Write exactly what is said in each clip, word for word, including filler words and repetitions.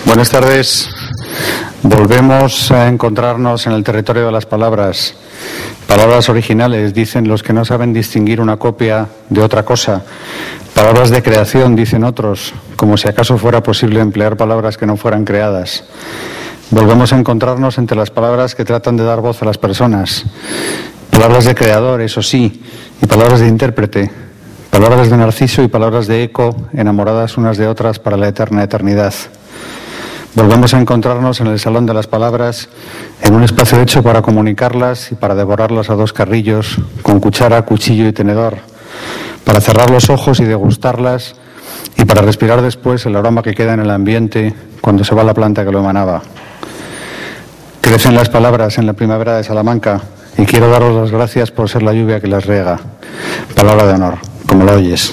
Buenas tardes. Volvemos a encontrarnos en el territorio de las palabras. Palabras originales, dicen los que no saben distinguir una copia de otra cosa. Palabras de creación, dicen otros, como si acaso fuera posible emplear palabras que no fueran creadas. Volvemos a encontrarnos entre las palabras que tratan de dar voz a las personas. Palabras de creador, eso sí, y palabras de intérprete. Palabras de Narciso y palabras de eco, enamoradas unas de otras para la eterna eternidad. Volvemos a encontrarnos en el Salón de las Palabras, en un espacio hecho para comunicarlas y para devorarlas a dos carrillos, con cuchara, cuchillo y tenedor, para cerrar los ojos y degustarlas, y para respirar después el aroma que queda en el ambiente cuando se va la planta que lo emanaba. Crecen las palabras en la primavera de Salamanca, y quiero daros las gracias por ser la lluvia que las riega. Palabra de honor, como la oyes.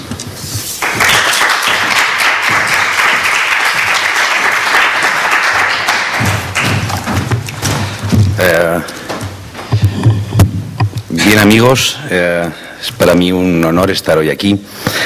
Eh, bien, amigos, eh, es para mí un honor estar hoy aquí.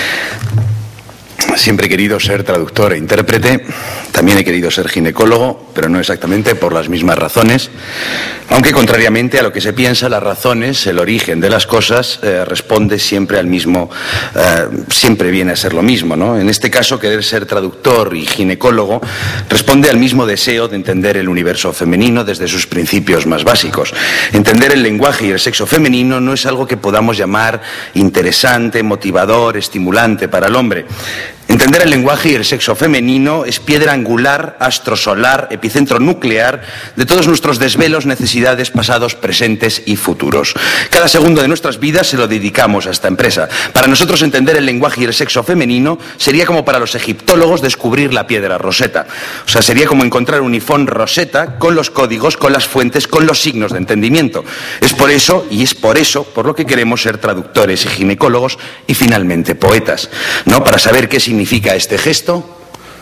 Siempre he querido ser traductor e intérprete, también he querido ser ginecólogo, pero no exactamente por las mismas razones, aunque contrariamente a lo que se piensa, las razones, el origen de las cosas, eh, responde siempre al mismo, eh, siempre viene a ser lo mismo, ¿no? En este caso, querer ser traductor y ginecólogo responde al mismo deseo de entender el universo femenino desde sus principios más básicos. Entender el lenguaje y el sexo femenino no es algo que podamos llamar interesante, motivador, estimulante para el hombre. Entender el lenguaje y el sexo femenino es piedra angular, astro solar, epicentro nuclear de todos nuestros desvelos, necesidades, pasados, presentes y futuros. Cada segundo de nuestras vidas se lo dedicamos a esta empresa. Para nosotros entender el lenguaje y el sexo femenino sería como para los egiptólogos descubrir la piedra Rosetta. O sea, sería como encontrar un ifón Rosetta con los códigos, con las fuentes, con los signos de entendimiento. Es por eso, y es por eso, por lo que queremos ser traductores y ginecólogos y finalmente poetas, ¿no? Para saber qué significa significa este gesto,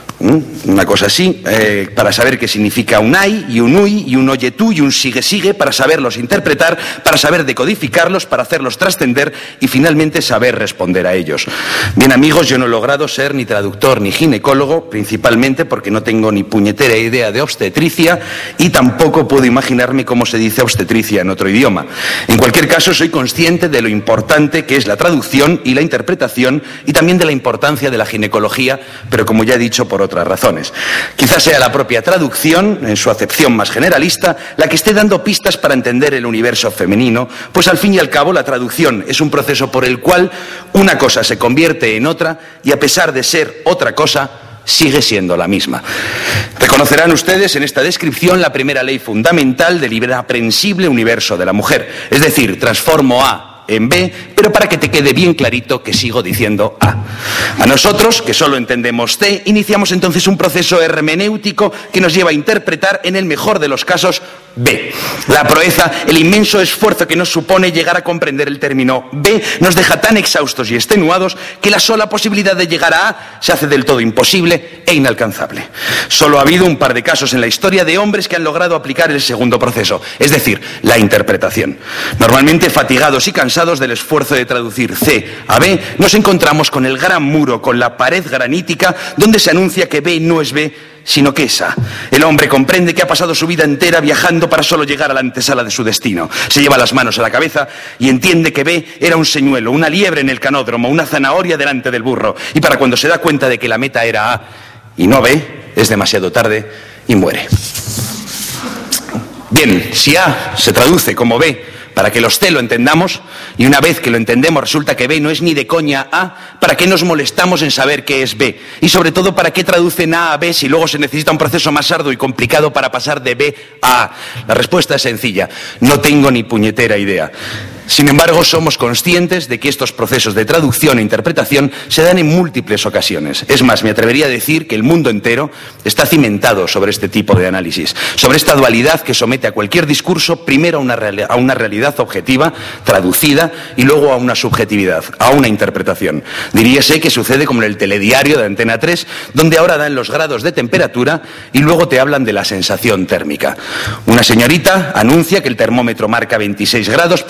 una cosa así, eh, para saber qué significa un ay y un uy y un oye tú y un sigue sigue, para saberlos interpretar, para saber decodificarlos, para hacerlos trascender y finalmente saber responder a ellos. Bien, amigos, yo no he logrado ser ni traductor ni ginecólogo, principalmente porque no tengo ni puñetera idea de obstetricia y tampoco puedo imaginarme cómo se dice obstetricia en otro idioma. En cualquier caso, soy consciente de lo importante que es la traducción y la interpretación y también de la importancia de la ginecología, pero como ya he dicho, por otras razones. Quizás sea la propia traducción, en su acepción más generalista, la que esté dando pistas para entender el universo femenino, pues al fin y al cabo la traducción es un proceso por el cual una cosa se convierte en otra y a pesar de ser otra cosa, sigue siendo la misma. Reconocerán ustedes en esta descripción la primera ley fundamental del iraprensible universo de la mujer, es decir, transformo A en B, pero para que te quede bien clarito que sigo diciendo A. A nosotros, que solo entendemos C, iniciamos entonces un proceso hermenéutico que nos lleva a interpretar, en el mejor de los casos, B. La proeza, el inmenso esfuerzo que nos supone llegar a comprender el término B, nos deja tan exhaustos y extenuados que la sola posibilidad de llegar a A se hace del todo imposible e inalcanzable. Solo ha habido un par de casos en la historia de hombres que han logrado aplicar el segundo proceso, es decir, la interpretación. Normalmente fatigados y cansados del esfuerzo de traducir C a B, nos encontramos con el gran muro, con la pared granítica, donde se anuncia que B no es B, sino que es A. El hombre comprende que ha pasado su vida entera viajando para solo llegar a la antesala de su destino. Se lleva las manos a la cabeza y entiende que B era un señuelo, una liebre en el canódromo, una zanahoria delante del burro. Y para cuando se da cuenta de que la meta era A y no B, es demasiado tarde y muere. Bien, si A se traduce como B, para que los C lo entendamos, y una vez que lo entendemos resulta que B no es ni de coña A, ¿para qué nos molestamos en saber qué es B? Y sobre todo, ¿para qué traducen A a B si luego se necesita un proceso más arduo y complicado para pasar de B a A? La respuesta es sencilla, no tengo ni puñetera idea. Sin embargo, somos conscientes de que estos procesos de traducción e interpretación se dan en múltiples ocasiones. Es más, me atrevería a decir que el mundo entero está cimentado sobre este tipo de análisis, sobre esta dualidad que somete a cualquier discurso primero a una, reali- a una realidad objetiva, traducida, y luego a una subjetividad, a una interpretación. Diríase que sucede como en el telediario de Antena tres, donde ahora dan los grados de temperatura y luego te hablan de la sensación térmica. Una señorita anuncia que el termómetro marca veintiséis grados, pero que sus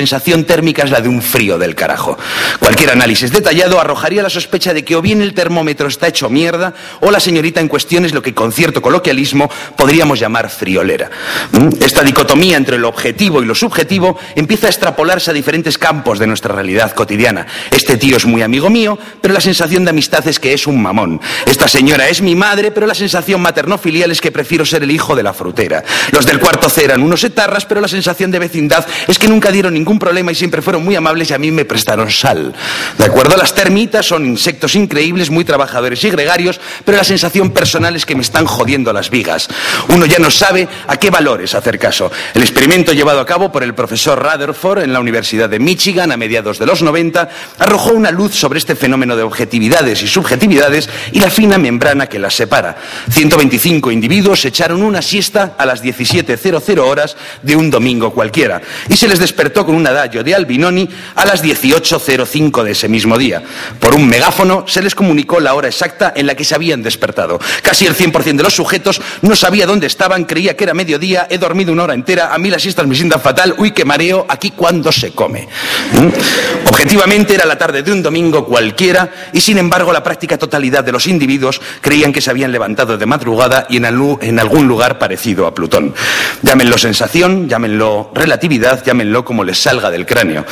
sensación térmica es la de un frío del carajo. Cualquier análisis detallado arrojaría la sospecha de que o bien el termómetro está hecho mierda o la señorita en cuestión es lo que con cierto coloquialismo podríamos llamar friolera. Esta dicotomía entre lo objetivo y lo subjetivo empieza a extrapolarse a diferentes campos de nuestra realidad cotidiana. Este tío es muy amigo mío, pero la sensación de amistad es que es un mamón. Esta señora es mi madre, pero la sensación materno-filial es que prefiero ser el hijo de la frutera. Los del cuarto C eran unos etarras, pero la sensación de vecindad es que nunca dieron ningún problema y siempre fueron muy amables y a mí me prestaron sal. De acuerdo, las termitas son insectos increíbles, muy trabajadores y gregarios, pero la sensación personal es que me están jodiendo las vigas. Uno ya no sabe a qué valores hacer caso. El experimento llevado a cabo por el profesor Rutherford en la Universidad de Michigan a mediados de los noventa arrojó una luz sobre este fenómeno de objetividades y subjetividades y la fina membrana que las separa. ciento veinticinco individuos echaron una siesta a las diecisiete cero cero horas de un domingo cualquiera y se les despertó con un adagio de Albinoni a las dieciocho cero cinco de ese mismo día. Por un megáfono se les comunicó la hora exacta en la que se habían despertado. Casi el cien por ciento de los sujetos no sabía dónde estaban, creía que era mediodía, he dormido una hora entera, a mí las siestas me sientan fatal, uy, qué mareo, aquí cuando se come. ¿Mm? Objetivamente era la tarde de un domingo cualquiera y sin embargo la práctica totalidad de los individuos creían que se habían levantado de madrugada y en, al, en algún lugar parecido a Plutón. Llámenlo sensación, llámenlo relatividad, llámenlo como les salga del cráneo.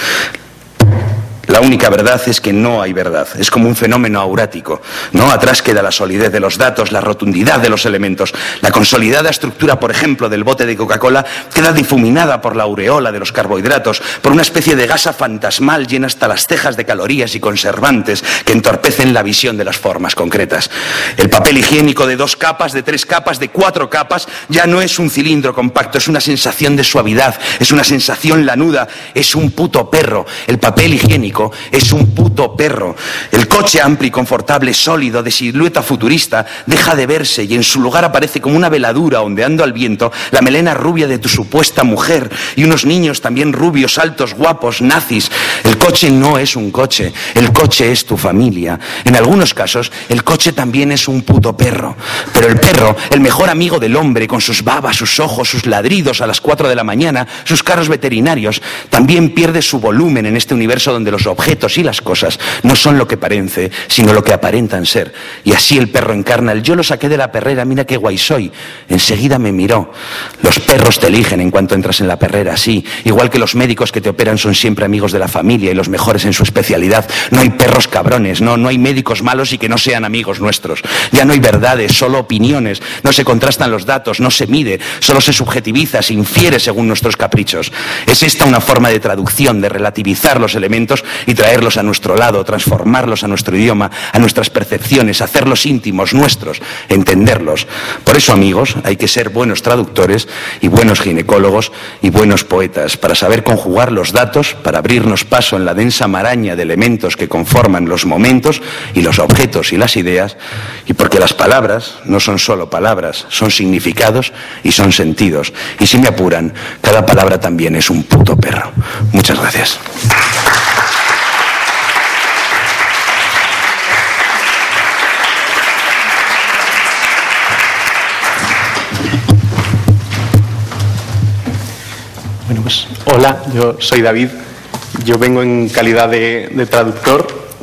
La única verdad es que no hay verdad. Es como un fenómeno aurático, ¿no? Atrás queda la solidez de los datos, la rotundidad de los elementos. La consolidada estructura, por ejemplo, del bote de Coca-Cola queda difuminada por la aureola de los carbohidratos, por una especie de gasa fantasmal llena hasta las cejas de calorías y conservantes que entorpecen la visión de las formas concretas. El papel higiénico de dos capas, de tres capas, de cuatro capas, ya no es un cilindro compacto, es una sensación de suavidad, es una sensación lanuda, es un puto perro. El papel higiénico es un puto perro. El coche amplio y confortable, sólido, de silueta futurista, deja de verse y en su lugar aparece como una veladura ondeando al viento la melena rubia de tu supuesta mujer y unos niños también rubios, altos, guapos, nazis. El coche no es un coche, el coche es tu familia. En algunos casos, el coche también es un puto perro. Pero el perro, el mejor amigo del hombre, con sus babas, sus ojos, sus ladridos a las cuatro de la mañana, sus carros veterinarios, también pierde su volumen en este universo donde los objetos y las cosas no son lo que parece, sino lo que aparentan ser. Y así el perro encarna el yo lo saqué de la perrera, mira qué guay soy. Enseguida me miró. Los perros te eligen en cuanto entras en la perrera, sí. Igual que los médicos que te operan son siempre amigos de la familia y los mejores en su especialidad. No hay perros cabrones, no, no hay médicos malos y que no sean amigos nuestros. Ya no hay verdades, solo opiniones. No se contrastan los datos, no se mide, solo se subjetiviza, se infiere según nuestros caprichos. Es esta una forma de traducción, de relativizar los elementos y traerlos a nuestro lado, transformarlos a nuestro idioma, a nuestras percepciones, hacerlos íntimos, nuestros, entenderlos. Por eso, amigos, hay que ser buenos traductores y buenos ginecólogos y buenos poetas para saber conjugar los datos, para abrirnos paso en la densa maraña de elementos que conforman los momentos y los objetos y las ideas, y porque las palabras no son solo palabras, son significados y son sentidos. Y si me apuran, cada palabra también es un puto perro. Muchas gracias. Bueno, pues hola, yo soy David, yo vengo en calidad de, de traductor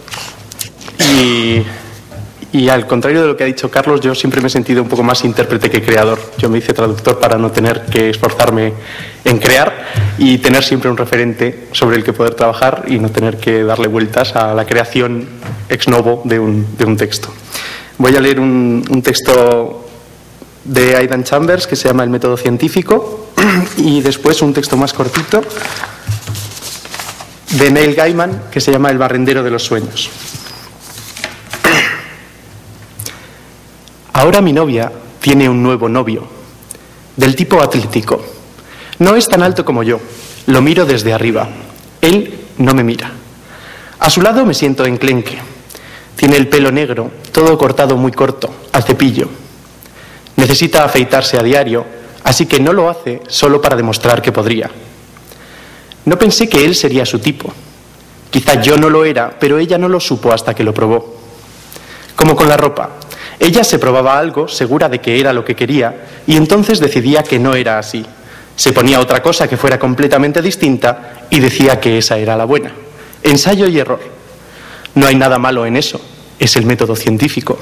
y, y al contrario de lo que ha dicho Carlos, yo siempre me he sentido un poco más intérprete que creador. Yo me hice traductor para no tener que esforzarme en crear y tener siempre un referente sobre el que poder trabajar y no tener que darle vueltas a la creación ex novo de un, de un texto. Voy a leer un, un texto de Aidan Chambers que se llama El método científico y después un texto más cortito de Neil Gaiman que se llama El barrendero de los sueños. Ahora mi novia tiene un nuevo novio, del tipo atlético. No es tan alto como yo, lo miro desde arriba. Él no me mira. A su lado me siento enclenque. Tiene el pelo negro, todo cortado muy corto, al cepillo. Necesita afeitarse a diario, así que no lo hace solo para demostrar que podría. No pensé que él sería su tipo. Quizá yo no lo era, pero ella no lo supo hasta que lo probó. Como con la ropa. Ella se probaba algo, segura de que era lo que quería, y entonces decidía que no era así. Se ponía otra cosa que fuera completamente distinta y decía que esa era la buena. Ensayo y error. No hay nada malo en eso, es el método científico.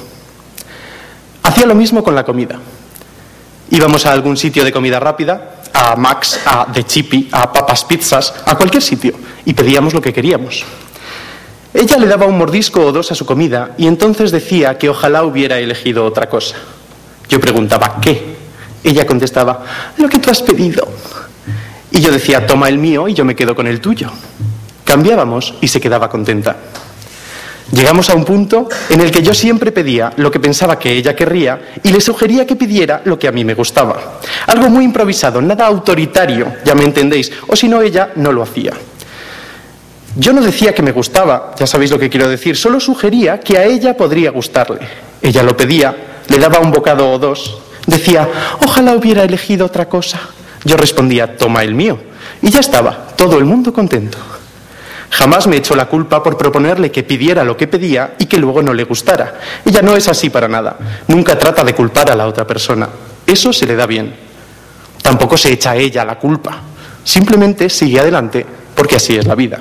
Hacía lo mismo con la comida. Íbamos a algún sitio de comida rápida, a Max, a The Chippy, a Papas Pizzas, a cualquier sitio, y pedíamos lo que queríamos. Ella le daba un mordisco o dos a su comida y entonces decía que ojalá hubiera elegido otra cosa. Yo preguntaba, ¿qué? Ella contestaba, lo que tú has pedido. Y yo decía, toma el mío y yo me quedo con el tuyo. Cambiábamos y se quedaba contenta. Llegamos a un punto en el que yo siempre pedía lo que pensaba que ella querría y le sugería que pidiera lo que a mí me gustaba. Algo muy improvisado, nada autoritario, ya me entendéis, o si no ella no lo hacía. Yo no decía que me gustaba, ya sabéis lo que quiero decir, solo sugería que a ella podría gustarle. Ella lo pedía, le daba un bocado o dos, decía, ojalá hubiera elegido otra cosa. Yo respondía, toma el mío, y ya estaba, todo el mundo contento. Jamás me echó la culpa por proponerle que pidiera lo que pedía y que luego no le gustara. Ella no es así para nada. Nunca trata de culpar a la otra persona. Eso se le da bien. Tampoco se echa a ella la culpa. Simplemente sigue adelante porque así es la vida.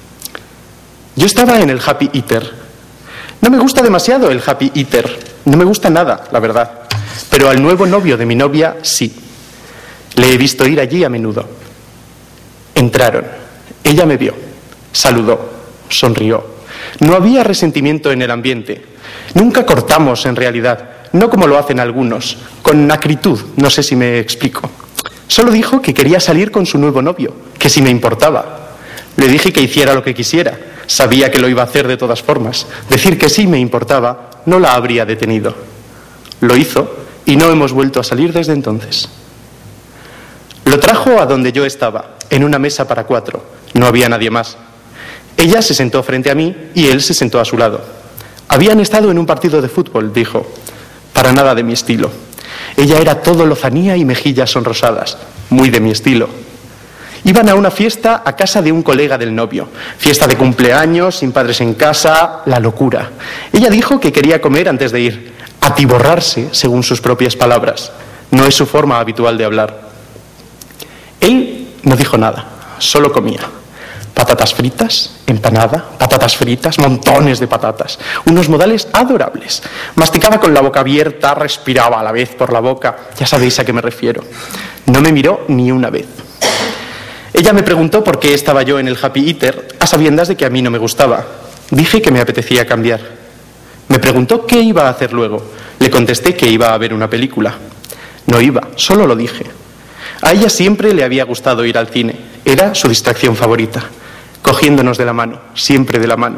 Yo estaba en el Happy Eater. No me gusta demasiado el Happy Eater. No me gusta nada, la verdad. Pero al nuevo novio de mi novia, sí. Le he visto ir allí a menudo. Entraron. Ella me vio. Saludó, sonrió. No había resentimiento en el ambiente. Nunca cortamos, en realidad, no como lo hacen algunos, con acritud, no sé si me explico. Solo dijo que quería salir con su nuevo novio, que si me importaba. Le dije que hiciera lo que quisiera. Sabía que lo iba a hacer de todas formas. Decir que sí me importaba no la habría detenido. Lo hizo y no hemos vuelto a salir desde entonces. Lo trajo a donde yo estaba, en una mesa para cuatro. No había nadie más. Ella se sentó frente a mí y él se sentó a su lado. Habían estado en un partido de fútbol, dijo. Para nada de mi estilo. Ella era todo lozanía y mejillas sonrosadas, muy de mi estilo. Iban a una fiesta a casa de un colega del novio. Fiesta de cumpleaños, sin padres en casa, la locura. Ella dijo que quería comer antes de ir, atiborrarse, según sus propias palabras. No es su forma habitual de hablar. Él no dijo nada, solo comía. Patatas fritas, empanada, patatas fritas, montones de patatas. Unos modales adorables. Masticaba con la boca abierta, respiraba a la vez por la boca. Ya sabéis a qué me refiero. No me miró ni una vez. Ella me preguntó por qué estaba yo en el Happy Eater, a sabiendas de que a mí no me gustaba. Dije que me apetecía cambiar. Me preguntó qué iba a hacer luego. Le contesté que iba a ver una película. No iba, solo lo dije. A ella siempre le había gustado ir al cine. Era su distracción favorita. Cogiéndonos de la mano, siempre de la mano.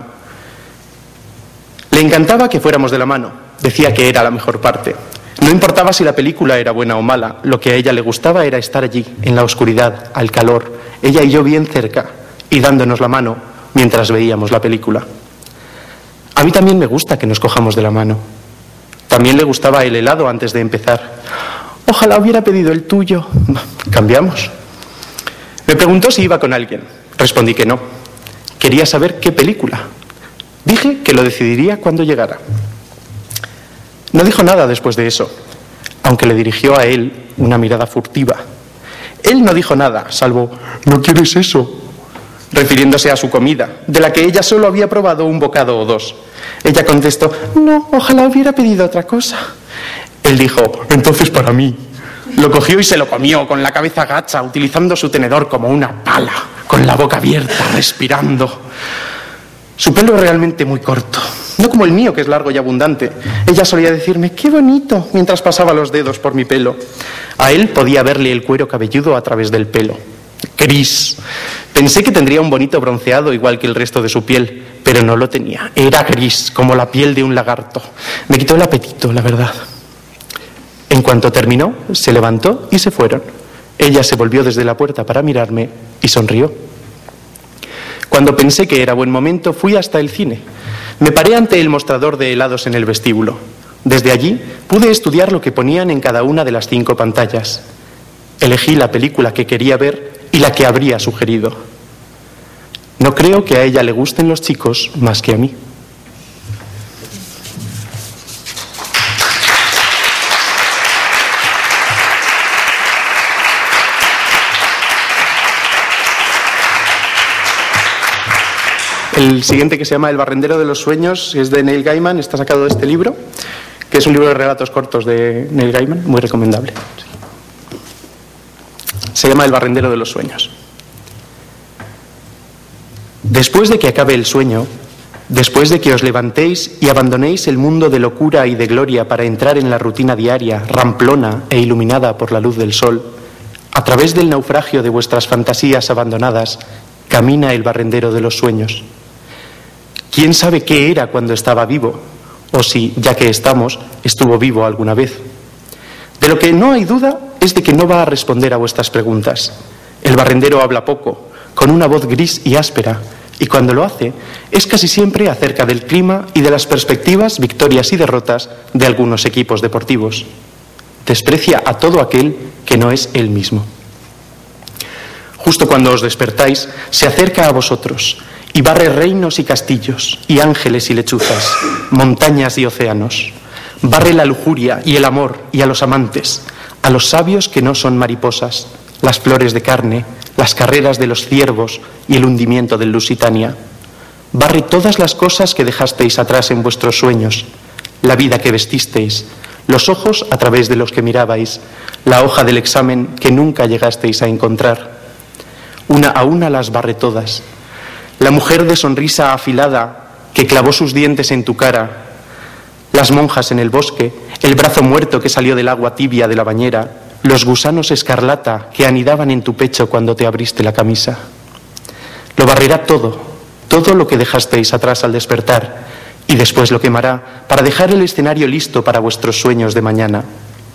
Le encantaba que fuéramos de la mano. Decía que era la mejor parte. No importaba si la película era buena o mala. Lo que a ella le gustaba era estar allí, en la oscuridad, al calor. Ella y yo bien cerca, y dándonos la mano mientras veíamos la película. A mí también me gusta que nos cojamos de la mano. También le gustaba el helado antes de empezar. Ojalá hubiera pedido el tuyo. Cambiamos. Me preguntó si iba con alguien. Respondí que no. Quería saber qué película. Dije que lo decidiría cuando llegara. No dijo nada después de eso, aunque le dirigió a él una mirada furtiva. Él no dijo nada, salvo, ¿no quieres eso?, refiriéndose a su comida, de la que ella solo había probado un bocado o dos. Ella contestó, no, ojalá hubiera pedido otra cosa. Él dijo, entonces para mí. Lo cogió y se lo comió con la cabeza gacha, utilizando su tenedor como una pala, con la boca abierta, respirando. Su pelo es realmente muy corto, no como el mío, que es largo y abundante. Ella solía decirme, qué bonito, mientras pasaba los dedos por mi pelo. A él podía verle el cuero cabelludo a través del pelo. Gris. Pensé que tendría un bonito bronceado igual que el resto de su piel, pero no lo tenía. Era gris, como la piel de un lagarto. Me quitó el apetito, la verdad. En cuanto terminó, se levantó y se fueron. Ella se volvió desde la puerta para mirarme y sonrió. Cuando pensé que era buen momento, fui hasta el cine. Me paré ante el mostrador de helados en el vestíbulo. Desde allí pude estudiar lo que ponían en cada una de las cinco pantallas. Elegí la película que quería ver y la que habría sugerido. No creo que a ella le gusten los chicos más que a mí. El siguiente, que se llama El barrendero de los sueños, es de Neil Gaiman, está sacado de este libro, que es un libro de relatos cortos de Neil Gaiman, muy recomendable. Se llama El barrendero de los sueños. Después de que acabe el sueño, después de que os levantéis y abandonéis el mundo de locura y de gloria para entrar en la rutina diaria, ramplona e iluminada por la luz del sol, a través del naufragio de vuestras fantasías abandonadas, camina el barrendero de los sueños. ¿Quién sabe qué era cuando estaba vivo? O si, ya que estamos, estuvo vivo alguna vez. De lo que no hay duda es de que no va a responder a vuestras preguntas. El barrendero habla poco, con una voz gris y áspera, y cuando lo hace, es casi siempre acerca del clima y de las perspectivas, victorias y derrotas de algunos equipos deportivos. Desprecia a todo aquel que no es él mismo. Justo cuando os despertáis, se acerca a vosotros y barre reinos y castillos, y ángeles y lechuzas, montañas y océanos. Barre la lujuria y el amor y a los amantes, a los sabios que no son mariposas, las flores de carne, las carreras de los ciervos y el hundimiento del Lusitania. Barre todas las cosas que dejasteis atrás en vuestros sueños, la vida que vestisteis, los ojos a través de los que mirabais, la hoja del examen que nunca llegasteis a encontrar. Una a una las barre todas. La mujer de sonrisa afilada que clavó sus dientes en tu cara, las monjas en el bosque, el brazo muerto que salió del agua tibia de la bañera, los gusanos escarlata que anidaban en tu pecho cuando te abriste la camisa. Lo barrerá todo, todo lo que dejasteis atrás al despertar, y después lo quemará para dejar el escenario listo para vuestros sueños de mañana.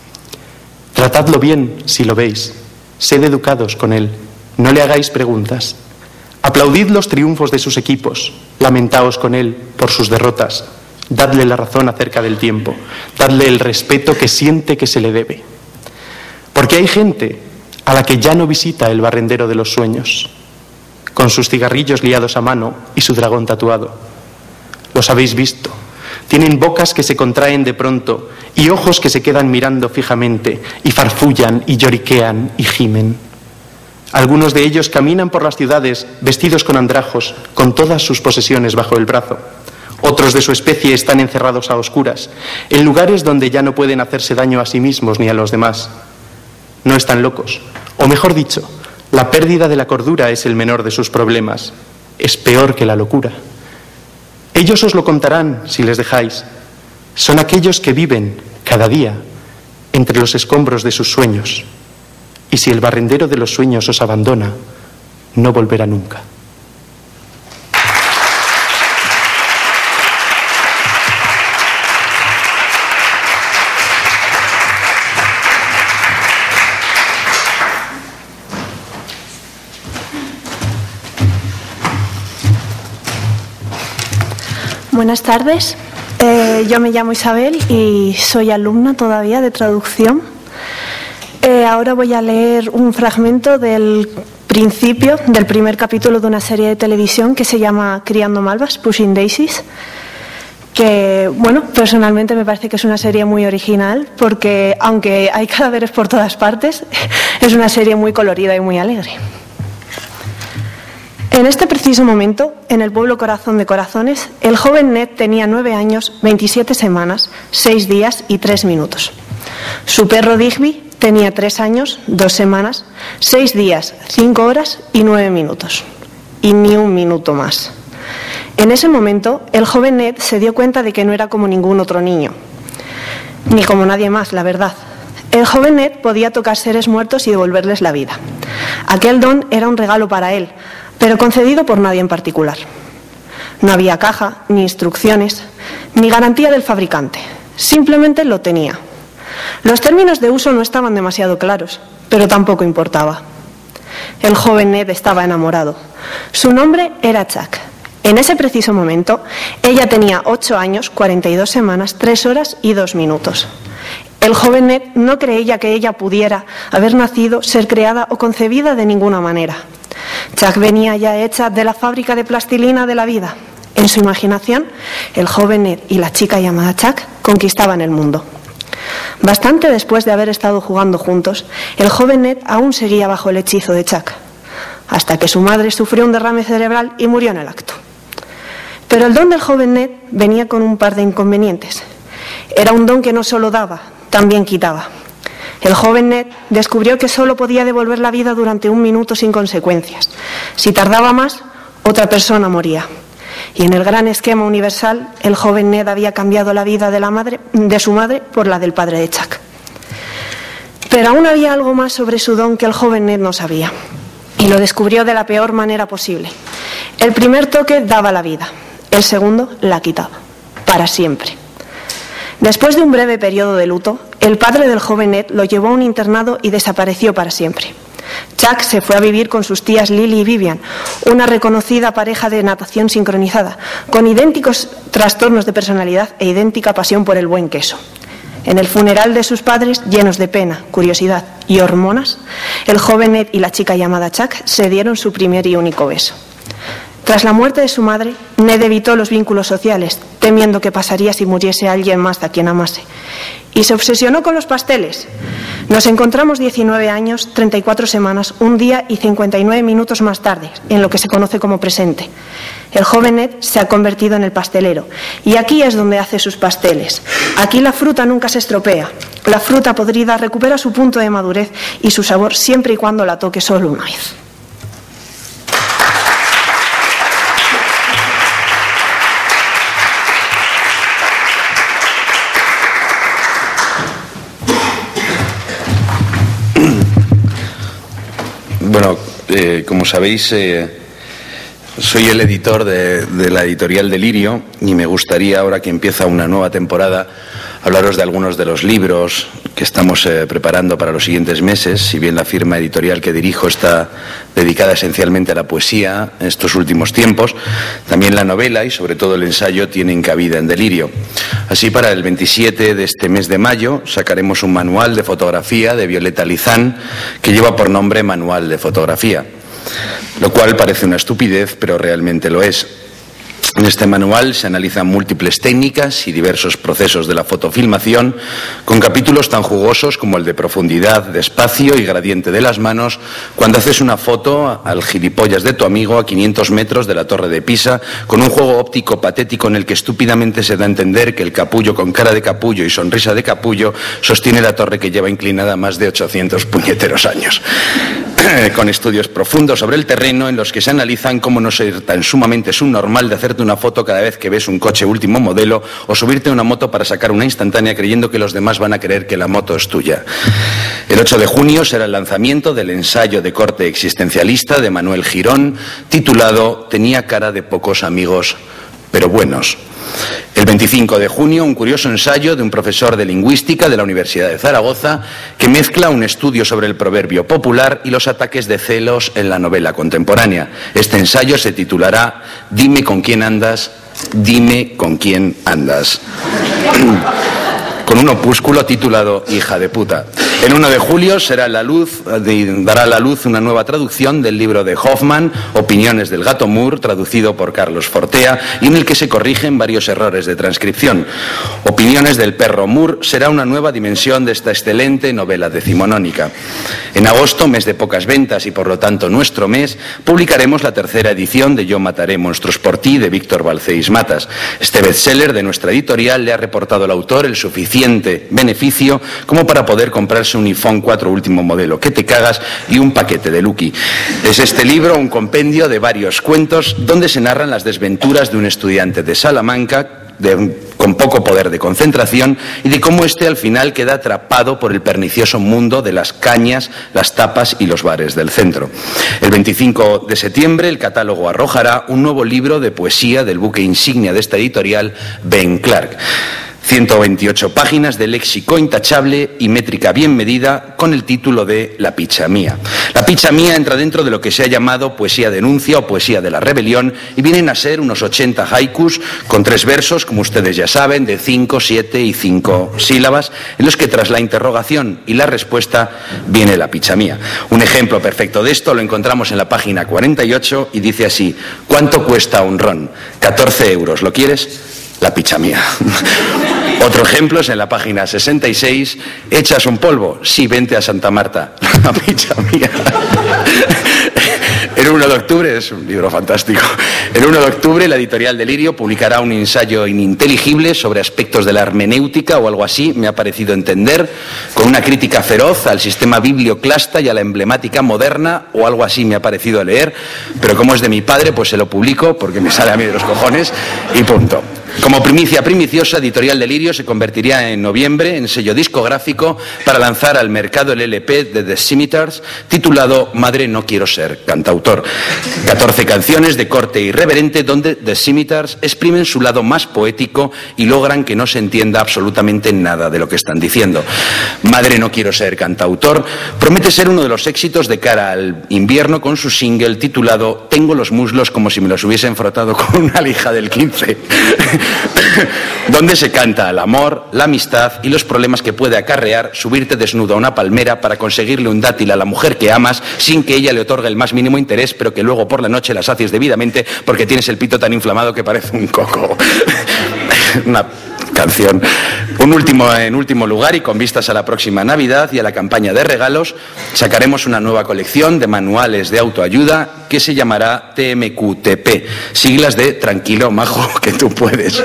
Tratadlo bien si lo veis, sed educados con él, no le hagáis preguntas. Aplaudid los triunfos de sus equipos, lamentaos con él por sus derrotas, dadle la razón acerca del tiempo, dadle el respeto que siente que se le debe. Porque hay gente a la que ya no visita el barrendero de los sueños, con sus cigarrillos liados a mano y su dragón tatuado. Los habéis visto. Tienen bocas que se contraen de pronto y ojos que se quedan mirando fijamente y farfullan y lloriquean y gimen. Algunos de ellos caminan por las ciudades vestidos con andrajos, con todas sus posesiones bajo el brazo. Otros de su especie están encerrados a oscuras, en lugares donde ya no pueden hacerse daño a sí mismos ni a los demás. No están locos, o mejor dicho, la pérdida de la cordura es el menor de sus problemas. Es peor que la locura. Ellos os lo contarán si les dejáis. Son aquellos que viven cada día entre los escombros de sus sueños. Y si el barrendero de los sueños os abandona, no volverá nunca. Buenas tardes, eh, yo me llamo Isabel y soy alumna todavía de traducción. Eh, ahora voy a leer un fragmento del principio del primer capítulo de una serie de televisión que se llama Criando Malvas, Pushing Daisies, que, bueno, personalmente me parece que es una serie muy original porque, aunque hay cadáveres por todas partes, es una serie muy colorida y muy alegre. En este preciso momento, en el pueblo Corazón de Corazones, el joven Ned tenía nueve años, veintisiete semanas, seis días y tres minutos. Su perro Digby tenía tres años, dos semanas, seis días, cinco horas y nueve minutos. Y ni un minuto más. En ese momento, el joven Ned se dio cuenta de que no era como ningún otro niño. Ni como nadie más, la verdad. El joven Ned podía tocar seres muertos y devolverles la vida. Aquel don era un regalo para él, pero concedido por nadie en particular. No había caja, ni instrucciones, ni garantía del fabricante. Simplemente lo tenía. Los términos de uso no estaban demasiado claros, pero tampoco importaba. El joven Ned estaba enamorado. Su nombre era Chuck. En ese preciso momento, ella tenía ocho años, cuarenta y dos semanas, tres horas y dos minutos. El joven Ned no creía que ella pudiera haber nacido, ser creada o concebida de ninguna manera. Chuck venía ya hecha de la fábrica de plastilina de la vida. En su imaginación, el joven Ned y la chica llamada Chuck conquistaban el mundo. Bastante después de haber estado jugando juntos, el joven Ned aún seguía bajo el hechizo de Chuck, hasta que su madre sufrió un derrame cerebral y murió en el acto. Pero el don del joven Ned venía con un par de inconvenientes. Era un don que no solo daba, también quitaba. El joven Ned descubrió que solo podía devolver la vida durante un minuto sin consecuencias. Si tardaba más, otra persona moría. Y en el gran esquema universal, el joven Ned había cambiado la vida de, la madre, de su madre por la del padre de Chuck. Pero aún había algo más sobre su don que el joven Ned no sabía. Y lo descubrió de la peor manera posible. El primer toque daba la vida. El segundo la quitaba. Para siempre. Después de un breve periodo de luto, el padre del joven Ned lo llevó a un internado y desapareció para siempre. Chuck se fue a vivir con sus tías Lily y Vivian, una reconocida pareja de natación sincronizada, con idénticos trastornos de personalidad e idéntica pasión por el buen queso. En el funeral de sus padres, llenos de pena, curiosidad y hormonas, el joven Ned y la chica llamada Chuck se dieron su primer y único beso. Tras la muerte de su madre, Ned evitó los vínculos sociales, temiendo que pasaría si muriese alguien más a quien amase. Y se obsesionó con los pasteles. Nos encontramos diecinueve años, treinta y cuatro semanas, un día y cincuenta y nueve minutos más tarde, en lo que se conoce como presente. El joven Ned se ha convertido en el pastelero, y aquí es donde hace sus pasteles. Aquí la fruta nunca se estropea. La fruta podrida recupera su punto de madurez y su sabor siempre y cuando la toque solo una vez. Bueno, eh, como sabéis, eh, soy el editor de, de la editorial Delirio y me gustaría, ahora que empieza una nueva temporada, hablaros de algunos de los libros que estamos eh, preparando para los siguientes meses. Si bien la firma editorial que dirijo está dedicada esencialmente a la poesía en estos últimos tiempos, también la novela y sobre todo el ensayo tienen cabida en Delirio. Así, para el veintisiete de este mes de mayo sacaremos un manual de fotografía de Violeta Lizán que lleva por nombre Manual de Fotografía, lo cual parece una estupidez, pero realmente lo es. En este manual se analizan múltiples técnicas y diversos procesos de la fotofilmación, con capítulos tan jugosos como el de profundidad, de espacio y gradiente de las manos, cuando haces una foto al gilipollas de tu amigo a quinientos metros de la Torre de Pisa, con un juego óptico patético en el que estúpidamente se da a entender que el capullo con cara de capullo y sonrisa de capullo sostiene la torre que lleva inclinada más de ochocientos puñeteros años. Con estudios profundos sobre el terreno en los que se analizan cómo no ser tan sumamente subnormal de hacerte una foto cada vez que ves un coche último modelo o subirte a una moto para sacar una instantánea creyendo que los demás van a creer que la moto es tuya. El ocho de junio será el lanzamiento del ensayo de corte existencialista de Manuel Girón, titulado Tenía cara de pocos amigos, pero buenos. El veinticinco de junio, un curioso ensayo de un profesor de lingüística de la Universidad de Zaragoza que mezcla un estudio sobre el proverbio popular y los ataques de celos en la novela contemporánea. Este ensayo se titulará Dime con quién andas, dime con quién andas. Con un opúsculo titulado Hija de puta. El uno de julio será la luz, dará a la luz una nueva traducción del libro de Hoffman, Opiniones del gato Moore, traducido por Carlos Fortea, y en el que se corrigen varios errores de transcripción. Opiniones del perro Moore será una nueva dimensión de esta excelente novela decimonónica. En agosto, mes de pocas ventas y por lo tanto nuestro mes, publicaremos la tercera edición de Yo mataré monstruos por ti, de Víctor Balcells Matas. Este bestseller de nuestra editorial le ha reportado al autor el suficiente beneficio como para poder comprarse un iPhone cuatro último modelo, que te cagas, y un paquete de Lucky. Es este libro un compendio de varios cuentos donde se narran las desventuras de un estudiante de Salamanca de, con poco poder de concentración y de cómo éste al final queda atrapado por el pernicioso mundo de las cañas, las tapas y los bares del centro. El veinticinco de septiembre el catálogo arrojará un nuevo libro de poesía del buque insignia de esta editorial, Ben Clark. ciento veintiocho páginas de léxico intachable y métrica bien medida con el título de La picha mía. La picha mía entra dentro de lo que se ha llamado poesía denuncia o poesía de la rebelión y vienen a ser unos ochenta haikus con tres versos, como ustedes ya saben, de cinco, siete y cinco sílabas, en los que tras la interrogación y la respuesta viene la picha mía. Un ejemplo perfecto de esto lo encontramos en la página cuarenta y ocho y dice así: ¿cuánto cuesta un ron? catorce euros, ¿lo quieres? La picha mía. Otro ejemplo es en la página sesenta y seis. ¿Echas un polvo? Sí, vente a Santa Marta. La picha mía. El uno de octubre, es un libro fantástico, el uno de octubre la editorial Delirio publicará un ensayo ininteligible sobre aspectos de la hermenéutica o algo así, me ha parecido entender, con una crítica feroz al sistema biblioclasta y a la emblemática moderna o algo así me ha parecido leer, pero como es de mi padre, pues se lo publico porque me sale a mí de los cojones y punto. Como primicia primiciosa, Editorial Delirio se convertiría en noviembre en sello discográfico para lanzar al mercado el L P de The Scimitars titulado Madre no quiero ser cantautor. catorce canciones de corte irreverente donde The Scimitars exprimen su lado más poético y logran que no se entienda absolutamente nada de lo que están diciendo. Madre no quiero ser cantautor promete ser uno de los éxitos de cara al invierno con su single titulado Tengo los muslos como si me los hubiesen frotado con una lija del quince. Donde se canta el amor, la amistad y los problemas que puede acarrear subirte desnudo a una palmera para conseguirle un dátil a la mujer que amas sin que ella le otorgue el más mínimo interés, pero que luego por la noche la sacies debidamente porque tienes el pito tan inflamado que parece un coco. Una canción. Un último, en último lugar, y con vistas a la próxima Navidad y a la campaña de regalos, sacaremos una nueva colección de manuales de autoayuda que se llamará T M Q T P, siglas de Tranquilo, majo, que tú puedes.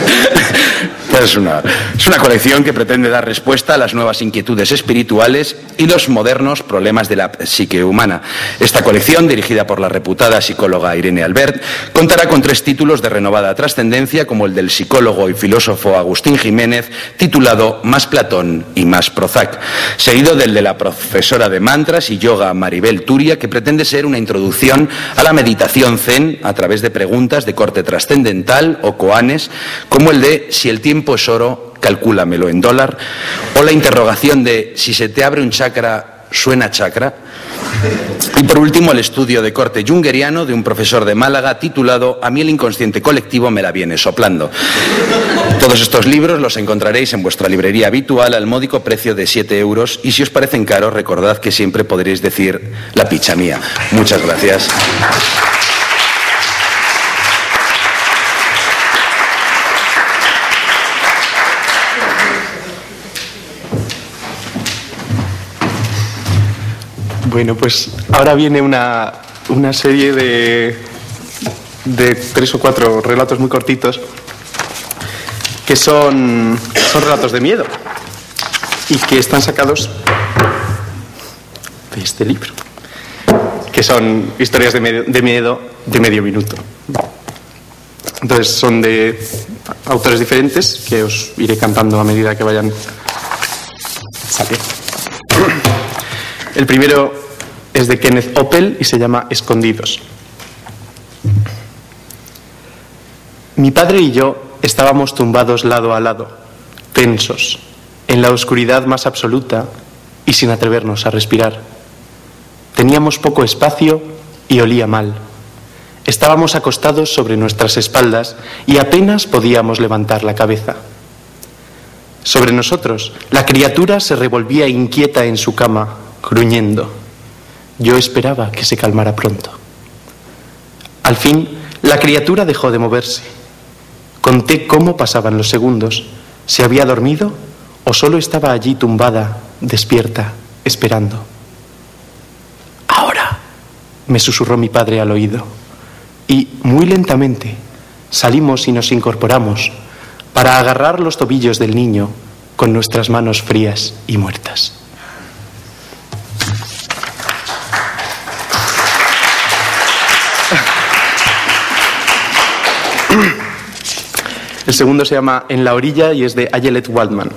Es una, es una colección que pretende dar respuesta a las nuevas inquietudes espirituales y los modernos problemas de la psique humana. Esta colección, dirigida por la reputada psicóloga Irene Albert, contará con tres títulos de renovada trascendencia, como el del psicólogo y filósofo Agustín Jiménez, titulado Más Platón y más Prozac, seguido del de la profesora de mantras y yoga Maribel Turia, que pretende ser una introducción a la meditación zen a través de preguntas de corte trascendental o koanes, como el de si el tiempo es oro, calcúlamelo en dólar, o la interrogación de si se te abre un chakra, suena chakra. Y por último, el estudio de corte jungeriano de un profesor de Málaga titulado A mí el inconsciente colectivo me la viene soplando. Todos estos libros los encontraréis en vuestra librería habitual al módico precio de siete euros y si os parecen caros, recordad que siempre podréis decir la picha mía. Muchas gracias. Bueno, pues ahora viene una, una serie de, de tres o cuatro relatos muy cortitos que son, son relatos de miedo y que están sacados de este libro, que son historias de, medio, de miedo de medio minuto. Entonces son de autores diferentes que os iré cantando a medida que vayan saliendo. El primero es de Kenneth Oppel y se llama Escondidos. Mi padre y yo estábamos tumbados lado a lado, tensos, en la oscuridad más absoluta y sin atrevernos a respirar. Teníamos poco espacio y olía mal. Estábamos acostados sobre nuestras espaldas y apenas podíamos levantar la cabeza. Sobre nosotros, la criatura se revolvía inquieta en su cama, gruñendo. Yo esperaba que se calmara pronto. Al fin, la criatura dejó de moverse. Conté cómo pasaban los segundos. ¿Se había dormido o solo estaba allí tumbada, despierta, esperando? Ahora, me susurró mi padre al oído. Y, muy lentamente, salimos y nos incorporamos para agarrar los tobillos del niño con nuestras manos frías y muertas. El segundo se llama En la orilla y es de Ayelet Waldman.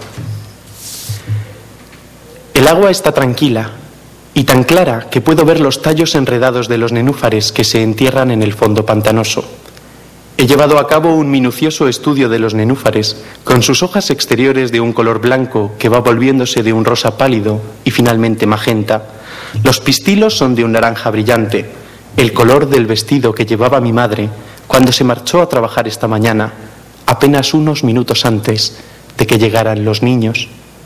El agua está tranquila y tan clara que puedo ver los tallos enredados de los nenúfares que se entierran en el fondo pantanoso. He llevado a cabo un minucioso estudio de los nenúfares con sus hojas exteriores de un color blanco que va volviéndose de un rosa pálido y finalmente magenta. Los pistilos son de un naranja brillante, el color del vestido que llevaba mi madre cuando se marchó a trabajar esta mañana, apenas unos minutos antes de que llegaran los niños.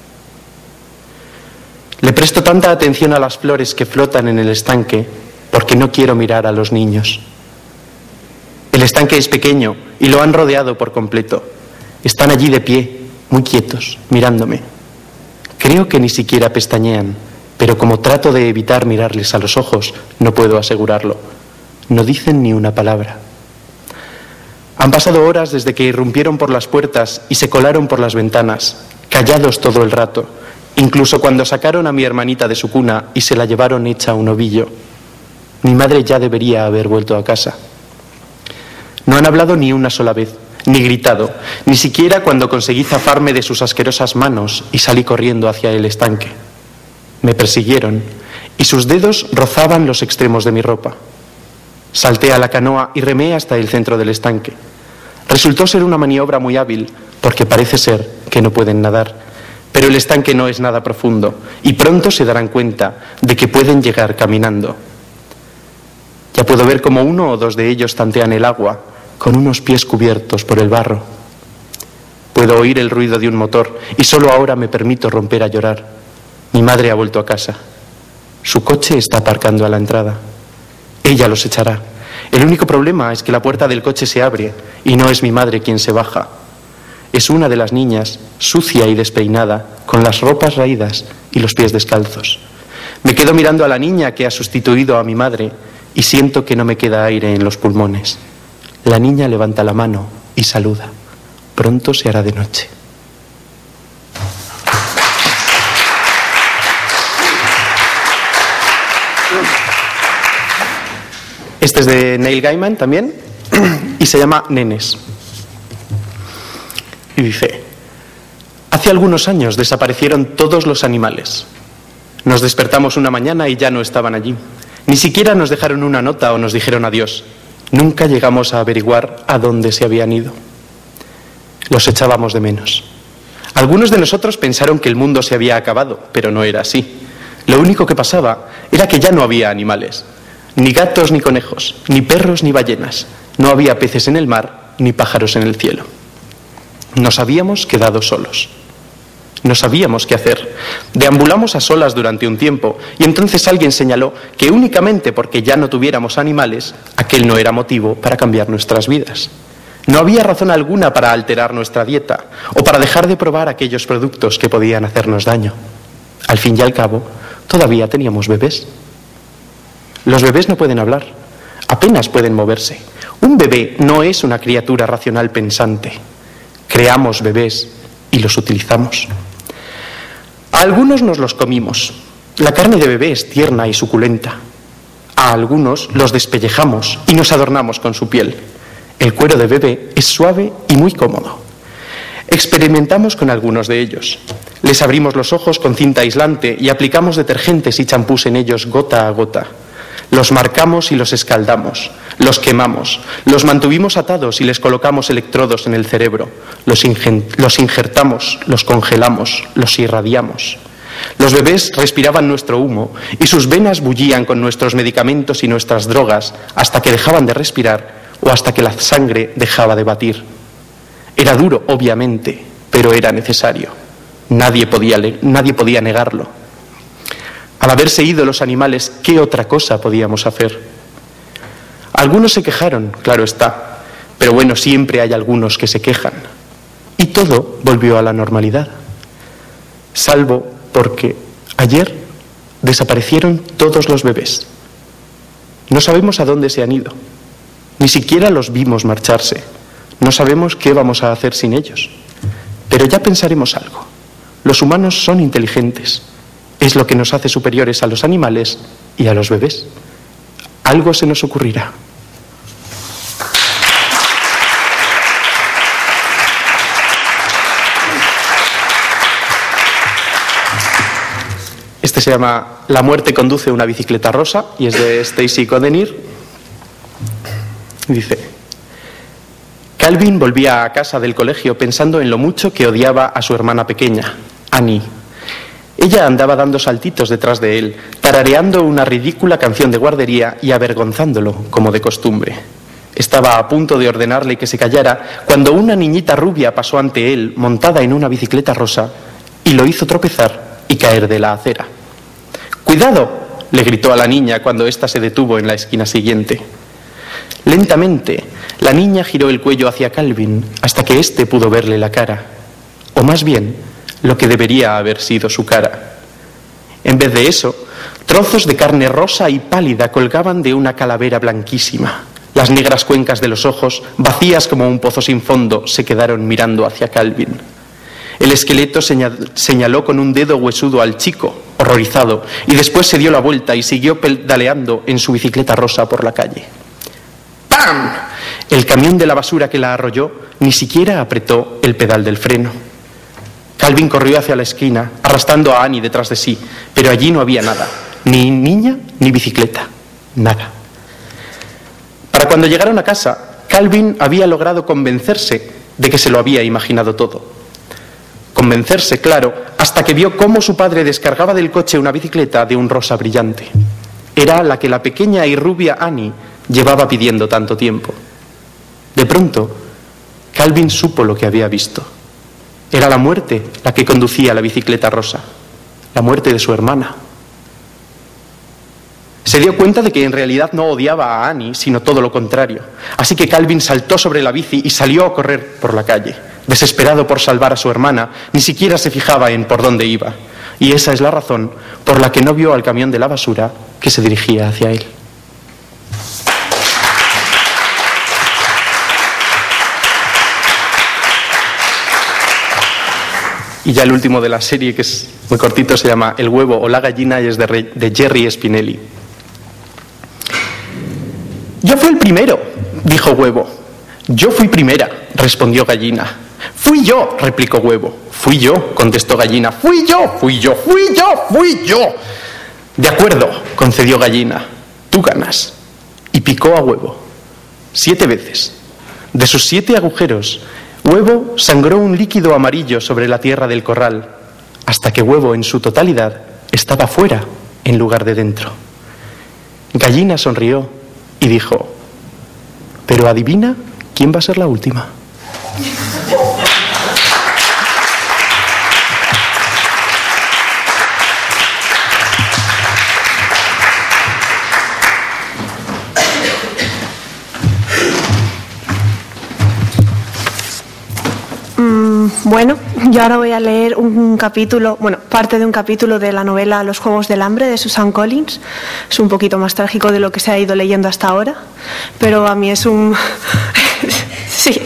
Le presto tanta atención a las flores que flotan en el estanque porque no quiero mirar a los niños. El estanque es pequeño y lo han rodeado por completo. Están allí de pie, muy quietos, mirándome. Creo que ni siquiera pestañean, pero como trato de evitar mirarles a los ojos, no puedo asegurarlo. No dicen ni una palabra. Han pasado horas desde que irrumpieron por las puertas y se colaron por las ventanas, callados todo el rato, incluso cuando sacaron a mi hermanita de su cuna y se la llevaron hecha un ovillo. Mi madre ya debería haber vuelto a casa. No han hablado ni una sola vez, ni gritado, ni siquiera cuando conseguí zafarme de sus asquerosas manos y salí corriendo hacia el estanque. Me persiguieron y sus dedos rozaban los extremos de mi ropa. Salté a la canoa y remé hasta el centro del estanque. Resultó ser una maniobra muy hábil, porque parece ser que no pueden nadar, pero el estanque no es nada profundo y pronto se darán cuenta de que pueden llegar caminando. Ya puedo ver cómo uno o dos de ellos tantean el agua con unos pies cubiertos por el barro. Puedo oír el ruido de un motor y solo ahora me permito romper a llorar. Mi madre ha vuelto a casa. Su coche está aparcando a la entrada. Ella los echará. El único problema es que la puerta del coche se abre y no es mi madre quien se baja. Es una de las niñas, sucia y despeinada, con las ropas raídas y los pies descalzos. Me quedo mirando a la niña que ha sustituido a mi madre y siento que no me queda aire en los pulmones. La niña levanta la mano y saluda. Pronto se hará de noche. Este es de Neil Gaiman también y se llama Nenes. Y dice: hace algunos años desaparecieron todos los animales. Nos despertamos una mañana y ya no estaban allí. Ni siquiera nos dejaron una nota o nos dijeron adiós. Nunca llegamos a averiguar a dónde se habían ido. Los echábamos de menos. Algunos de nosotros pensaron que el mundo se había acabado, pero no era así. Lo único que pasaba era que ya no había animales. Ni gatos ni conejos, ni perros ni ballenas. No había peces en el mar, ni pájaros en el cielo. Nos habíamos quedado solos. No sabíamos qué hacer. Deambulamos a solas durante un tiempo y entonces alguien señaló que únicamente porque ya no tuviéramos animales, aquel no era motivo para cambiar nuestras vidas. No había razón alguna para alterar nuestra dieta o para dejar de probar aquellos productos que podían hacernos daño. Al fin y al cabo, todavía teníamos bebés. Los bebés no pueden hablar, apenas pueden moverse. Un bebé no es una criatura racional pensante. Creamos bebés y los utilizamos. A algunos nos los comimos. La carne de bebé es tierna y suculenta. A algunos los despellejamos y nos adornamos con su piel. El cuero de bebé es suave y muy cómodo. Experimentamos con algunos de ellos. Les abrimos los ojos con cinta aislante y aplicamos detergentes y champús en ellos gota a gota. Los marcamos y los escaldamos, los quemamos, los mantuvimos atados y les colocamos electrodos en el cerebro, los, ingen- los injertamos, los congelamos, los irradiamos. Los bebés respiraban nuestro humo y sus venas bullían con nuestros medicamentos y nuestras drogas hasta que dejaban de respirar o hasta que la sangre dejaba de batir. Era duro, obviamente, pero era necesario. Nadie podía, nadie podía negarlo. Al haberse ido los animales, ¿qué otra cosa podíamos hacer? Algunos se quejaron, claro está, pero bueno, siempre hay algunos que se quejan. Y todo volvió a la normalidad. Salvo porque ayer desaparecieron todos los bebés. No sabemos a dónde se han ido. Ni siquiera los vimos marcharse. No sabemos qué vamos a hacer sin ellos. Pero ya pensaremos algo. Los humanos son inteligentes. Es lo que nos hace superiores a los animales y a los bebés. Algo se nos ocurrirá. Este se llama La muerte conduce una bicicleta rosa y es de Stacy Codenir. Dice: Calvin volvía a casa del colegio pensando en lo mucho que odiaba a su hermana pequeña, Annie. Ella andaba dando saltitos detrás de él, tarareando una ridícula canción de guardería y avergonzándolo, como de costumbre. Estaba a punto de ordenarle que se callara cuando una niñita rubia pasó ante él, montada en una bicicleta rosa, y lo hizo tropezar y caer de la acera. ¡Cuidado!, le gritó a la niña cuando ésta se detuvo en la esquina siguiente. Lentamente, la niña giró el cuello hacia Calvin hasta que éste pudo verle la cara, o más bien, lo que debería haber sido su cara. En vez de eso, Trozos de carne rosa y pálida colgaban de una calavera blanquísima. Las negras cuencas de los ojos, vacías como un pozo sin fondo, se quedaron mirando hacia Calvin. El esqueleto señaló con un dedo huesudo al chico, horrorizado, y después se dio la vuelta y siguió pedaleando en su bicicleta rosa por la calle. ¡Pam! El camión de la basura que la arrolló ni siquiera apretó el pedal del freno. Calvin corrió hacia la esquina, arrastrando a Annie detrás de sí, pero allí no había nada, ni niña ni bicicleta, nada. Para cuando llegaron a casa, Calvin había logrado convencerse de que se lo había imaginado todo. Convencerse, claro, hasta que vio cómo su padre descargaba del coche una bicicleta de un rosa brillante. Era la que la pequeña y rubia Annie llevaba pidiendo tanto tiempo. De pronto, Calvin supo lo que había visto. Era la muerte la que conducía la bicicleta rosa, la muerte de su hermana. Se dio cuenta de que en realidad no odiaba a Annie, sino todo lo contrario. Así que Calvin saltó sobre la bici y salió a correr por la calle. Desesperado por salvar a su hermana, ni siquiera se fijaba en por dónde iba. Y esa es la razón por la que no vio al camión de la basura que se dirigía hacia él. Y ya el último de la serie, que es muy cortito, se llama El huevo o la gallina y es de, Re- de Jerry Spinelli. Yo fui el primero, dijo Huevo. Yo fui primera, respondió Gallina. Fui yo, replicó Huevo. Fui yo, contestó Gallina. Fui yo, fui yo, fui yo, fui yo. De acuerdo, concedió Gallina. Tú ganas. Y picó a Huevo. Siete veces. De sus siete agujeros, Huevo sangró un líquido amarillo sobre la tierra del corral, hasta que Huevo en su totalidad estaba fuera en lugar de dentro. Gallina sonrió y dijo: pero adivina quién va a ser la última. Bueno, yo ahora voy a leer un capítulo, bueno, parte de un capítulo de la novela Los Juegos del Hambre de Susan Collins. Es un poquito más trágico de lo que se ha ido leyendo hasta ahora, pero a mí es un... sí.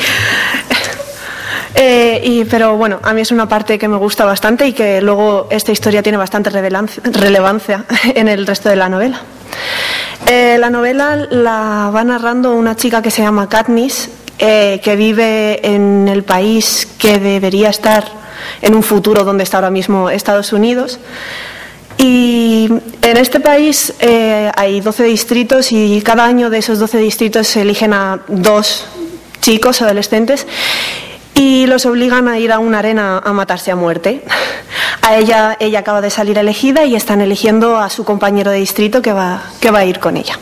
Eh, y, pero bueno, a mí es una parte que me gusta bastante y que luego esta historia tiene bastante relevancia en el resto de la novela. Eh, la novela la va narrando una chica que se llama Katniss, Eh, que vive en el país que debería estar en un futuro donde está ahora mismo Estados Unidos. Y en este país eh, hay doce distritos y cada año de esos doce distritos se eligen a dos chicos adolescentes y los obligan a ir a una arena a matarse a muerte. A ella, ella acaba de salir elegida y están eligiendo a su compañero de distrito que va, que va a ir con ella.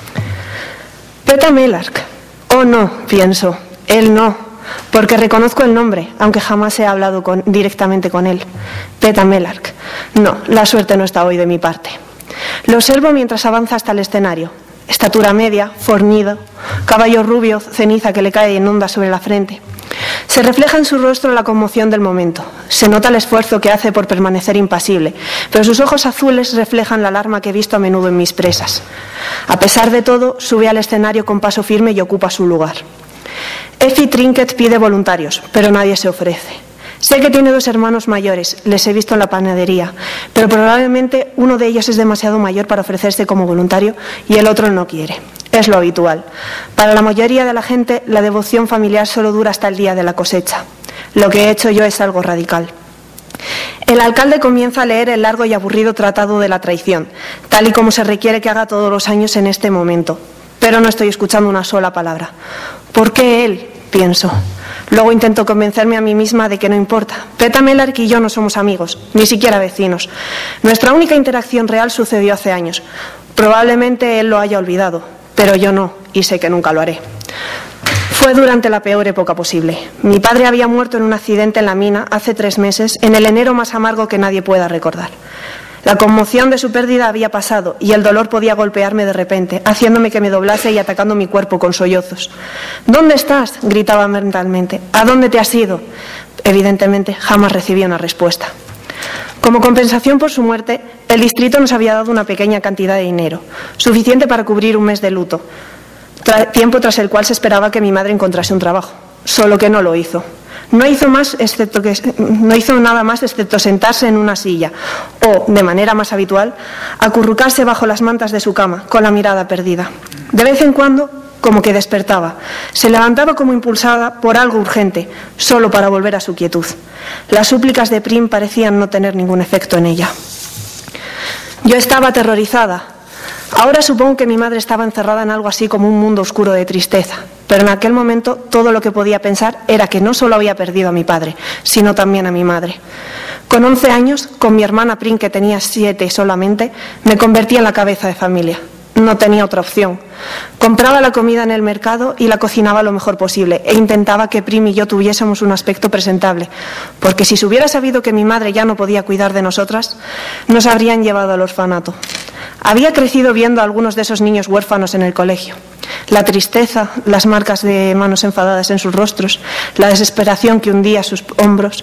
Peta Mellark. Oh, no, pienso. Él no, porque reconozco el nombre, aunque jamás he hablado con, directamente con él. Peta Mellark. No, la suerte no está hoy de mi parte. Lo observo mientras avanza hasta el escenario. Estatura media, fornido, cabello rubio, ceniza que le cae en ondas sobre la frente. Se refleja en su rostro la conmoción del momento. Se nota el esfuerzo que hace por permanecer impasible, pero sus ojos azules reflejan la alarma que he visto a menudo en mis presas. A pesar de todo, sube al escenario con paso firme y ocupa su lugar. Effie Trinket pide voluntarios, pero nadie se ofrece. Sé que tiene dos hermanos mayores, les he visto en la panadería, pero probablemente uno de ellos es demasiado mayor para ofrecerse como voluntario y el otro no quiere. Es lo habitual. Para la mayoría de la gente, la devoción familiar solo dura hasta el día de la cosecha. Lo que he hecho yo es algo radical. El alcalde comienza a leer el largo y aburrido tratado de la traición, tal y como se requiere que haga todos los años en este momento. Pero no estoy escuchando una sola palabra. ¿Por qué él? Pienso. Luego intento convencerme a mí misma de que no importa. Peta Mellark y yo no somos amigos, ni siquiera vecinos. Nuestra única interacción real sucedió hace años. Probablemente él lo haya olvidado, pero yo no, y sé que nunca lo haré. Fue durante la peor época posible. Mi padre había muerto en un accidente en la mina hace tres meses, en el enero más amargo que nadie pueda recordar. La conmoción de su pérdida había pasado y el dolor podía golpearme de repente, haciéndome que me doblase y atacando mi cuerpo con sollozos. ¿Dónde estás?, gritaba mentalmente. ¿A dónde te has ido? Evidentemente, jamás recibí una respuesta. Como compensación por su muerte, el distrito nos había dado una pequeña cantidad de dinero, suficiente para cubrir un mes de luto, tra- tiempo tras el cual se esperaba que mi madre encontrase un trabajo, solo que no lo hizo. No hizo, más excepto que, no hizo nada más excepto sentarse en una silla o, de manera más habitual, acurrucarse bajo las mantas de su cama, con la mirada perdida. De vez en cuando, como que despertaba, se levantaba como impulsada por algo urgente, solo para volver a su quietud. Las súplicas de Prim parecían no tener ningún efecto en ella. Yo estaba aterrorizada. Ahora supongo que mi madre estaba encerrada en algo así como un mundo oscuro de tristeza, pero en aquel momento todo lo que podía pensar era que no solo había perdido a mi padre, sino también a mi madre. Con once años, con mi hermana Prim, que tenía siete solamente, me convertí en la cabeza de familia. No tenía otra opción. Compraba la comida en el mercado y la cocinaba lo mejor posible e intentaba que Prim y yo tuviésemos un aspecto presentable, porque si se hubiera sabido que mi madre ya no podía cuidar de nosotras, nos habrían llevado al orfanato. Había crecido viendo a algunos de esos niños huérfanos en el colegio. La tristeza, las marcas de manos enfadadas en sus rostros, la desesperación que hundía sus hombros.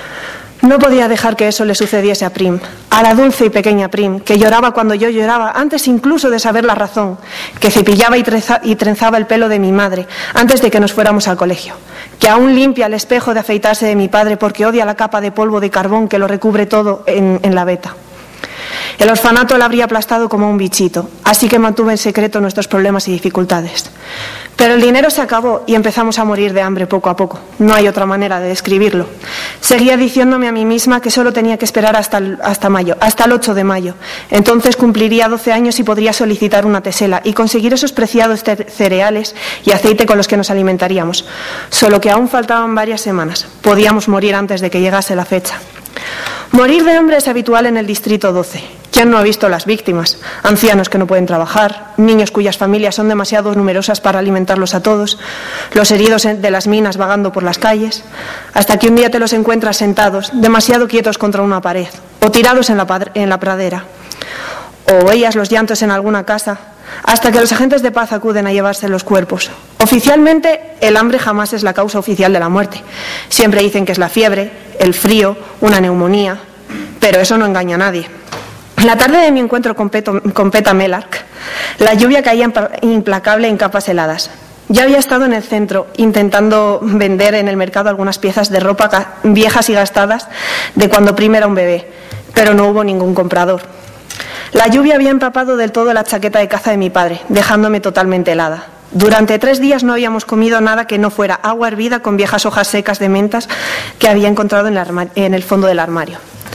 No podía dejar que eso le sucediese a Prim, a la dulce y pequeña Prim, que lloraba cuando yo lloraba, antes incluso de saber la razón, que cepillaba y, treza, y trenzaba el pelo de mi madre antes de que nos fuéramos al colegio, que aún limpia el espejo de afeitarse de mi padre porque odia la capa de polvo de carbón que lo recubre todo en, en la veta. El orfanato la habría aplastado como un bichito, así que mantuve en secreto nuestros problemas y dificultades. Pero el dinero se acabó y empezamos a morir de hambre poco a poco. No hay otra manera de describirlo. Seguía diciéndome a mí misma que solo tenía que esperar hasta el, hasta mayo, hasta el ocho de mayo. Entonces cumpliría doce años y podría solicitar una tesela y conseguir esos preciados cereales y aceite con los que nos alimentaríamos. Solo que aún faltaban varias semanas. Podíamos morir antes de que llegase la fecha. Morir de hambre es habitual en el distrito doce. ¿Quién no ha visto las víctimas? Ancianos que no pueden trabajar, niños cuyas familias son demasiado numerosas para alimentarlos a todos, los heridos de las minas vagando por las calles, hasta que un día te los encuentras sentados, demasiado quietos contra una pared, o tirados en la, en la pradera, o oías los llantos en alguna casa, hasta que los agentes de paz acuden a llevarse los cuerpos. Oficialmente, el hambre jamás es la causa oficial de la muerte. Siempre dicen que es la fiebre, el frío, una neumonía, pero eso no engaña a nadie. La tarde de mi encuentro con, Peto, con Peta Melark, la lluvia caía implacable en capas heladas. Ya había estado en el centro intentando vender en el mercado algunas piezas de ropa viejas y gastadas de cuando Prim era un bebé, pero no hubo ningún comprador. La lluvia había empapado del todo la chaqueta de caza de mi padre, dejándome totalmente helada. Durante tres días no habíamos comido nada que no fuera agua hervida con viejas hojas secas de mentas que había encontrado en, la en el fondo del armario.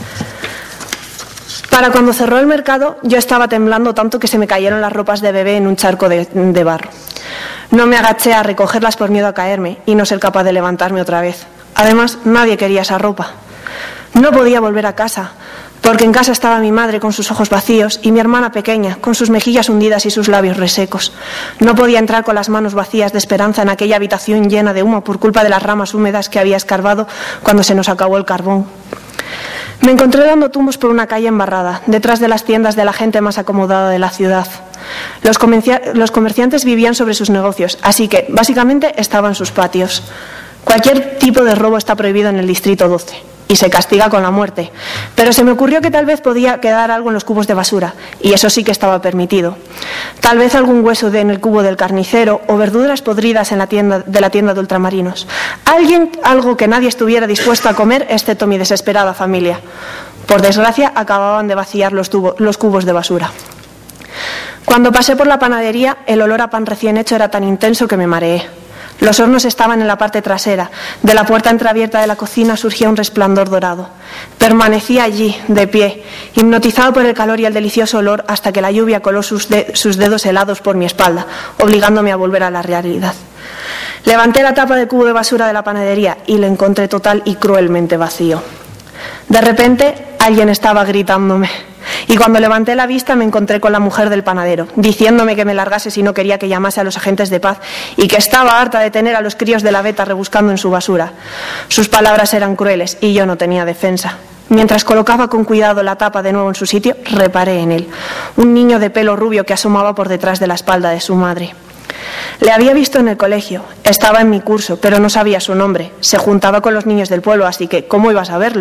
Para cuando cerró el mercado, yo estaba temblando tanto que se me cayeron las ropas de bebé en un charco de, de barro. No me agaché a recogerlas por miedo a caerme y no ser capaz de levantarme otra vez. Además, nadie quería esa ropa. No podía volver a casa, porque en casa estaba mi madre con sus ojos vacíos y mi hermana pequeña con sus mejillas hundidas y sus labios resecos. No podía entrar con las manos vacías de esperanza en aquella habitación llena de humo por culpa de las ramas húmedas que había escarbado cuando se nos acabó el carbón. Me encontré dando tumbos por una calle embarrada, detrás de las tiendas de la gente más acomodada de la ciudad. Los, los comerciantes vivían sobre sus negocios, así que básicamente estaban en sus patios. Cualquier tipo de robo está prohibido en el distrito doce y se castiga con la muerte, pero se me ocurrió que tal vez podía quedar algo en los cubos de basura, y eso sí que estaba permitido. Tal vez algún hueso de en el cubo del carnicero o verduras podridas en la tienda de la tienda de ultramarinos. Alguien, algo que nadie estuviera dispuesto a comer, excepto mi desesperada familia. Por desgracia, acababan de vaciar los, tubo, los cubos de basura. Cuando pasé por la panadería, el olor a pan recién hecho era tan intenso que me mareé. Los hornos estaban en la parte trasera. De la puerta entreabierta de la cocina surgía un resplandor dorado. Permanecía allí, de pie, hipnotizado por el calor y el delicioso olor, hasta que la lluvia coló sus, de- sus dedos helados por mi espalda, obligándome a volver a la realidad. Levanté la tapa del cubo de basura de la panadería y lo encontré total y cruelmente vacío. De repente, alguien estaba gritándome. Y cuando levanté la vista me encontré con la mujer del panadero, diciéndome que me largase si no quería que llamase a los agentes de paz y que estaba harta de tener a los críos de la veta rebuscando en su basura. Sus palabras eran crueles y yo no tenía defensa. Mientras colocaba con cuidado la tapa de nuevo en su sitio, reparé en él, un niño de pelo rubio que asomaba por detrás de la espalda de su madre. Le había visto en el colegio, estaba en mi curso, pero no sabía su nombre. Se juntaba con los niños del pueblo, así que ¿cómo iba a saberlo?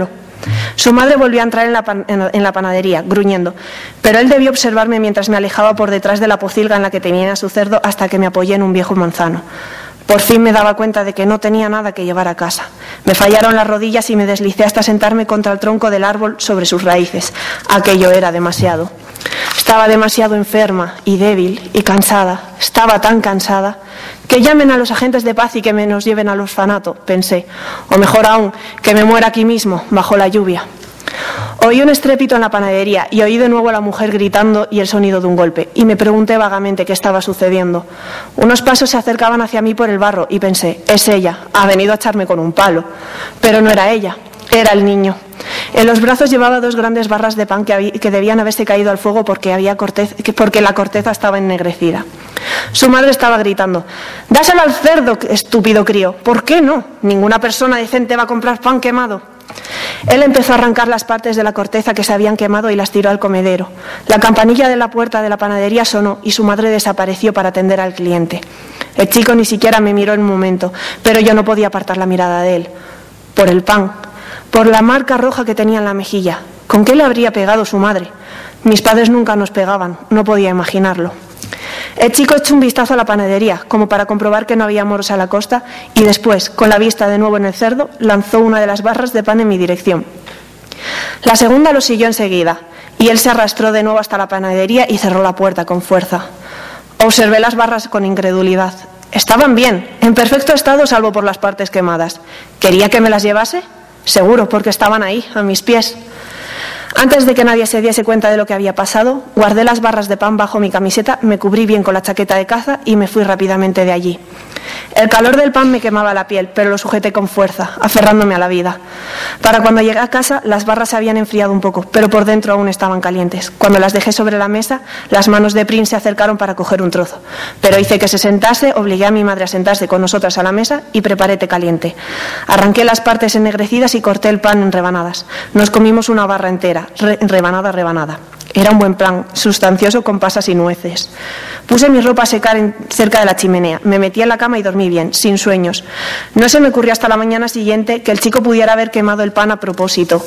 Su madre volvió a entrar en la, pan, en, en la panadería, gruñendo, pero él debió observarme mientras me alejaba por detrás de la pocilga en la que tenía a su cerdo hasta que me apoyé en un viejo manzano. Por fin me daba cuenta de que no tenía nada que llevar a casa. Me fallaron las rodillas y me deslicé hasta sentarme contra el tronco del árbol sobre sus raíces. Aquello era demasiado. Estaba demasiado enferma y débil y cansada. Estaba tan cansada. Que llamen a los agentes de paz y que me nos lleven al orfanato, pensé. O mejor aún, que me muera aquí mismo, bajo la lluvia. Oí un estrépito en la panadería y oí de nuevo a la mujer gritando y el sonido de un golpe. Y me pregunté vagamente qué estaba sucediendo. Unos pasos se acercaban hacia mí por el barro y pensé, es ella, ha venido a echarme con un palo. Pero no era ella, era el niño. En los brazos llevaba dos grandes barras de pan que, había, que debían haberse caído al fuego porque, había corteza, porque la corteza estaba ennegrecida. Su madre estaba gritando, «Dáselo al cerdo, estúpido crío». «¿Por qué no? Ninguna persona decente va a comprar pan quemado». Él empezó a arrancar las partes de la corteza que se habían quemado y las tiró al comedero. La campanilla de la puerta de la panadería sonó y su madre desapareció para atender al cliente. El chico ni siquiera me miró en un momento, pero yo no podía apartar la mirada de él. Por el pan, por la marca roja que tenía en la mejilla. ¿Con qué le habría pegado su madre? Mis padres nunca nos pegaban, no podía imaginarlo. El chico echó un vistazo a la panadería, como para comprobar que no había moros a la costa, y después, con la vista de nuevo en el cerdo, lanzó una de las barras de pan en mi dirección. La segunda lo siguió enseguida, y él se arrastró de nuevo hasta la panadería y cerró la puerta con fuerza. Observé las barras con incredulidad. Estaban bien, en perfecto estado salvo por las partes quemadas. ¿Quería que me las llevase? Seguro, porque estaban ahí, a mis pies. Antes de que nadie se diese cuenta de lo que había pasado, guardé las barras de pan bajo mi camiseta, me cubrí bien con la chaqueta de caza y me fui rápidamente de allí. El calor del pan me quemaba la piel, pero lo sujeté con fuerza, aferrándome a la vida. Para cuando llegué a casa, las barras se habían enfriado un poco, pero por dentro aún estaban calientes. Cuando las dejé sobre la mesa, las manos de Prince se acercaron para coger un trozo. Pero hice que se sentase, obligué a mi madre a sentarse con nosotras a la mesa y preparé té caliente. Arranqué las partes ennegrecidas y corté el pan en rebanadas. Nos comimos una barra entera, re- rebanada a rebanada. Era un buen plan, sustancioso con pasas y nueces. Puse mi ropa a secar en, cerca de la chimenea. Me metí en la cama y dormí bien, sin sueños. No se me ocurrió hasta la mañana siguiente que el chico pudiera haber quemado el pan a propósito.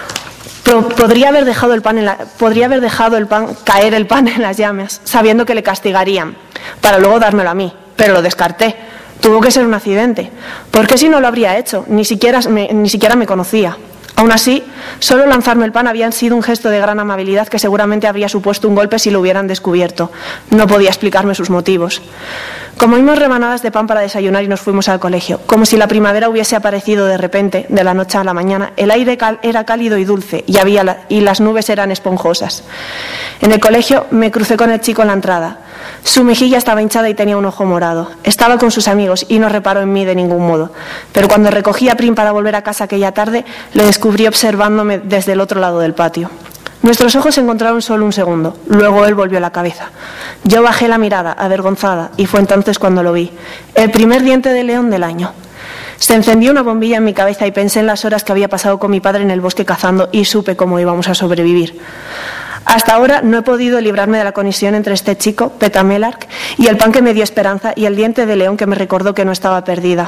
Pro, podría haber dejado el pan en la, podría haber dejado el pan, caer el pan en las llamas, sabiendo que le castigarían, para luego dármelo a mí. Pero lo descarté. Tuvo que ser un accidente. ¿Por qué si no lo habría hecho? Ni siquiera me, ni siquiera me conocía. Aún así, solo lanzarme el pan había sido un gesto de gran amabilidad que seguramente habría supuesto un golpe si lo hubieran descubierto. No podía explicarme sus motivos. Comimos rebanadas de pan para desayunar y nos fuimos al colegio. Como si la primavera hubiese aparecido de repente, de la noche a la mañana, el aire cal- era cálido y dulce y, había la- y las nubes eran esponjosas. En el colegio me crucé con el chico en la entrada. Su mejilla estaba hinchada y tenía un ojo morado. Estaba con sus amigos y no reparó en mí de ningún modo. Pero cuando recogí a Prim para volver a casa aquella tarde, le descubrí observándome desde el otro lado del patio. Nuestros ojos se encontraron solo un segundo. Luego él volvió la cabeza. Yo bajé la mirada, avergonzada, y fue entonces cuando lo vi. El primer diente de león del año. Se encendió una bombilla en mi cabeza y pensé en las horas que había pasado con mi padre en el bosque cazando y supe cómo íbamos a sobrevivir. Hasta ahora no he podido librarme de la conexión entre este chico, Petamelark, y el pan que me dio esperanza y el diente de león que me recordó que no estaba perdida.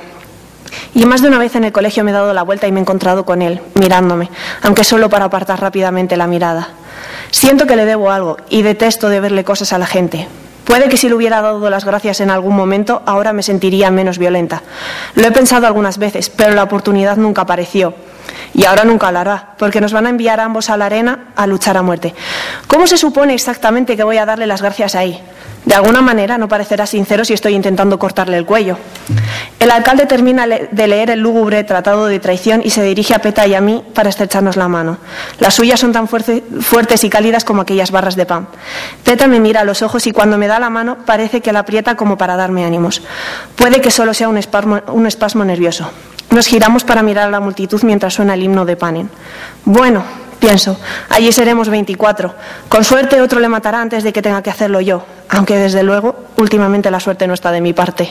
Y más de una vez en el colegio me he dado la vuelta y me he encontrado con él, mirándome, aunque solo para apartar rápidamente la mirada. Siento que le debo algo y detesto deberle cosas a la gente. Puede que si le hubiera dado las gracias en algún momento, ahora me sentiría menos violenta. Lo he pensado algunas veces, pero la oportunidad nunca apareció. Y ahora nunca lo hará, porque nos van a enviar a ambos a la arena a luchar a muerte. ¿Cómo se supone exactamente que voy a darle las gracias ahí? De alguna manera no parecerá sincero si estoy intentando cortarle el cuello. El alcalde termina de leer el lúgubre tratado de traición y se dirige a Peta y a mí para estrecharnos la mano. Las suyas son tan fuerte, fuertes y cálidas como aquellas barras de pan. Peta me mira a los ojos y cuando me da la mano parece que la aprieta como para darme ánimos. Puede que solo sea un espasmo, un espasmo nervioso. Nos giramos para mirar a la multitud mientras suena el himno de Panem. Bueno, pienso, allí seremos veinticuatro. Con suerte otro le matará antes de que tenga que hacerlo yo, aunque desde luego últimamente la suerte no está de mi parte.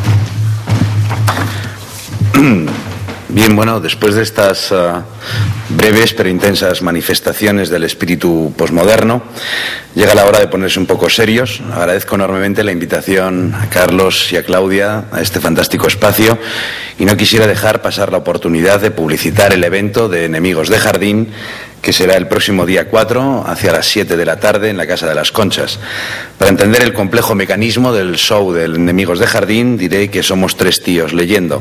Bien, bueno, después de estas uh, breves pero intensas manifestaciones del espíritu posmoderno, llega la hora de ponerse un poco serios. Agradezco enormemente la invitación a Carlos y a Claudia a este fantástico espacio y no quisiera dejar pasar la oportunidad de publicitar el evento de Enemigos de Jardín, que será el próximo día cuatro, hacia las siete de la tarde, en la Casa de las Conchas. Para entender el complejo mecanismo del show de Enemigos de Jardín, diré que somos tres tíos leyendo,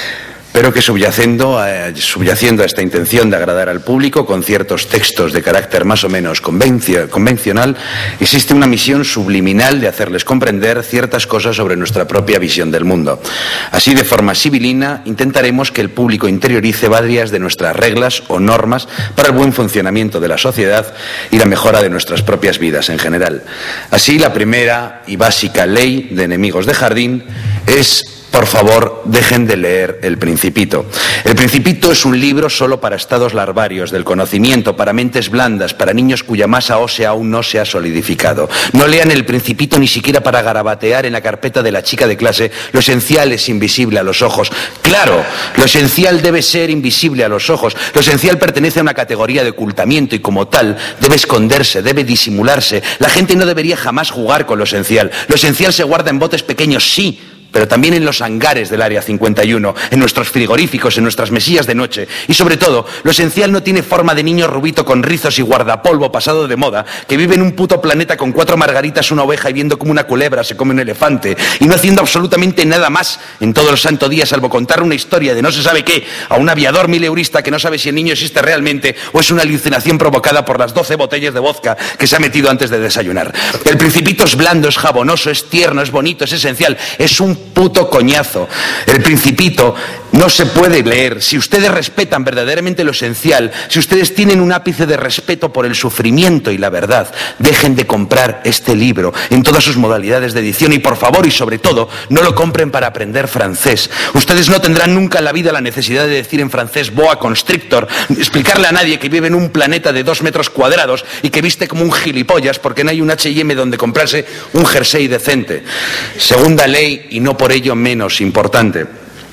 pero que subyacendo, eh, subyaciendo a esta intención de agradar al público con ciertos textos de carácter más o menos convencio, convencional, existe una misión subliminal de hacerles comprender ciertas cosas sobre nuestra propia visión del mundo. Así, de forma sibilina, intentaremos que el público interiorice varias de nuestras reglas o normas para el buen funcionamiento de la sociedad y la mejora de nuestras propias vidas en general. Así, la primera y básica ley de Enemigos de Jardín es: por favor, dejen de leer El Principito. El Principito es un libro solo para estados larvarios del conocimiento, para mentes blandas, para niños cuya masa ósea aún no se ha solidificado. No lean El Principito ni siquiera para garabatear en la carpeta de la chica de clase. Lo esencial es invisible a los ojos. Claro, lo esencial debe ser invisible a los ojos. Lo esencial pertenece a una categoría de ocultamiento y como tal debe esconderse, debe disimularse. La gente no debería jamás jugar con lo esencial. Lo esencial se guarda en botes pequeños, sí, pero también en los hangares del Área cincuenta y uno, en nuestros frigoríficos, en nuestras mesillas de noche. Y sobre todo, lo esencial no tiene forma de niño rubito con rizos y guardapolvo pasado de moda, que vive en un puto planeta con cuatro margaritas, una oveja y viendo como una culebra se come un elefante, y no haciendo absolutamente nada más en todos los santos días, salvo contar una historia de no se sabe qué a un aviador mileurista que no sabe si el niño existe realmente o es una alucinación provocada por las doce botellas de vodka que se ha metido antes de desayunar. El Principito es blando, es jabonoso, es tierno, es bonito, es esencial, es un puto coñazo. El Principito no se puede leer. Si ustedes respetan verdaderamente lo esencial, si ustedes tienen un ápice de respeto por el sufrimiento y la verdad, dejen de comprar este libro en todas sus modalidades de edición y, por favor, y sobre todo, no lo compren para aprender francés. Ustedes no tendrán nunca en la vida la necesidad de decir en francés boa constrictor, explicarle a nadie que vive en un planeta de dos metros cuadrados y que viste como un gilipollas porque no hay un H y M donde comprarse un jersey decente. Segunda ley, y no por ello menos importante: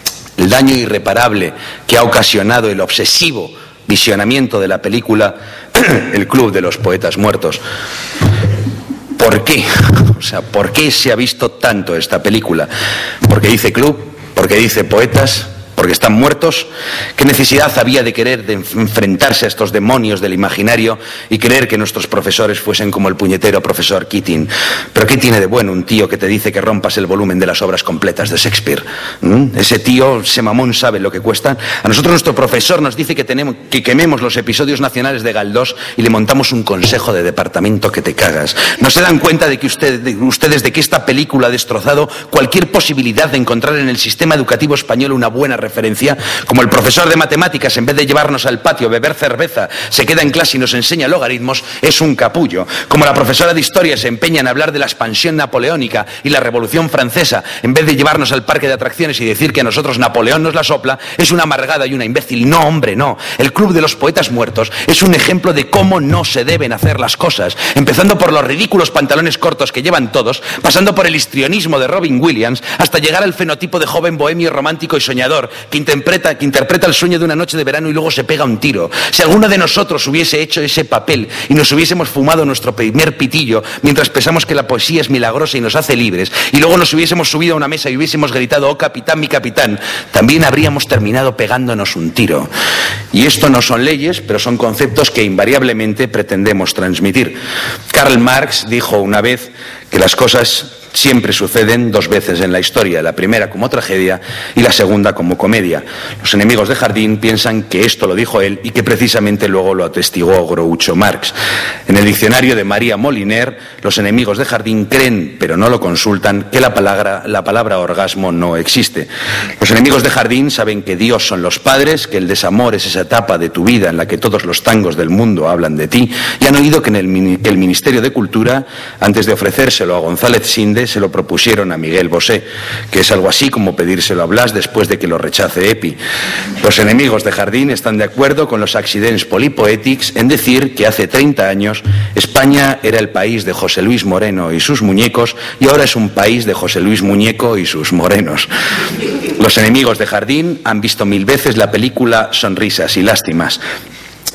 el daño irreparable que ha ocasionado el obsesivo visionamiento de la película El Club de los Poetas Muertos. ¿Por qué? O sea, ¿por qué se ha visto tanto esta película? ¿Porque dice club? ¿Porque dice poetas? ¿Porque están muertos? ¿Qué necesidad había de querer de enfrentarse a estos demonios del imaginario y creer que nuestros profesores fuesen como el puñetero profesor Keating? ¿Pero qué tiene de bueno un tío que te dice que rompas el volumen de las obras completas de Shakespeare? ¿Mm? Ese tío, ese mamón, sabe lo que cuestan. A nosotros nuestro profesor nos dice que, tenemos, que quememos los episodios nacionales de Galdós y le montamos un consejo de departamento que te cagas. ¿No se dan cuenta de que usted, de, ustedes de que esta película ha destrozado cualquier posibilidad de encontrar en el sistema educativo español una buena referencia? Como el profesor de matemáticas, en vez de llevarnos al patio a beber cerveza, se queda en clase y nos enseña logaritmos, es un capullo. Como la profesora de historia se empeña en hablar de la expansión napoleónica y la Revolución Francesa, en vez de llevarnos al parque de atracciones y decir que a nosotros Napoleón nos la sopla, es una amargada y una imbécil. No, hombre, no. El Club de los Poetas Muertos es un ejemplo de cómo no se deben hacer las cosas, empezando por los ridículos pantalones cortos que llevan todos, pasando por el histrionismo de Robin Williams, hasta llegar al fenotipo de joven bohemio romántico y soñador que interpreta, que interpreta el sueño de una noche de verano y luego se pega un tiro. Si alguno de nosotros hubiese hecho ese papel y nos hubiésemos fumado nuestro primer pitillo mientras pensamos que la poesía es milagrosa y nos hace libres, y luego nos hubiésemos subido a una mesa y hubiésemos gritado "oh capitán, mi capitán", también habríamos terminado pegándonos un tiro. Y esto no son leyes, pero son conceptos que invariablemente pretendemos transmitir. Karl Marx dijo una vez que las cosas siempre suceden dos veces en la historia, la primera como tragedia y la segunda como comedia. Los Enemigos de Jardín piensan que esto lo dijo él y que precisamente luego lo atestiguó Groucho Marx. En el diccionario de María Moliner, los Enemigos de Jardín creen, pero no lo consultan, que la palabra, la palabra orgasmo no existe. Los Enemigos de Jardín saben que Dios son los padres, que el desamor es esa etapa de tu vida en la que todos los tangos del mundo hablan de ti, y han oído que, en el, que el Ministerio de Cultura, antes de ofrecérselo a González Sinde, se lo propusieron a Miguel Bosé, que es algo así como pedírselo a Blas después de que lo rechace Epi. Los Enemigos de Jardín están de acuerdo con los accidents polypoetics en decir que hace treinta años España era el país de José Luis Moreno y sus muñecos y ahora es un país de José Luis Muñeco y sus morenos. Los Enemigos de Jardín han visto mil veces la película Sonrisas y Lástimas.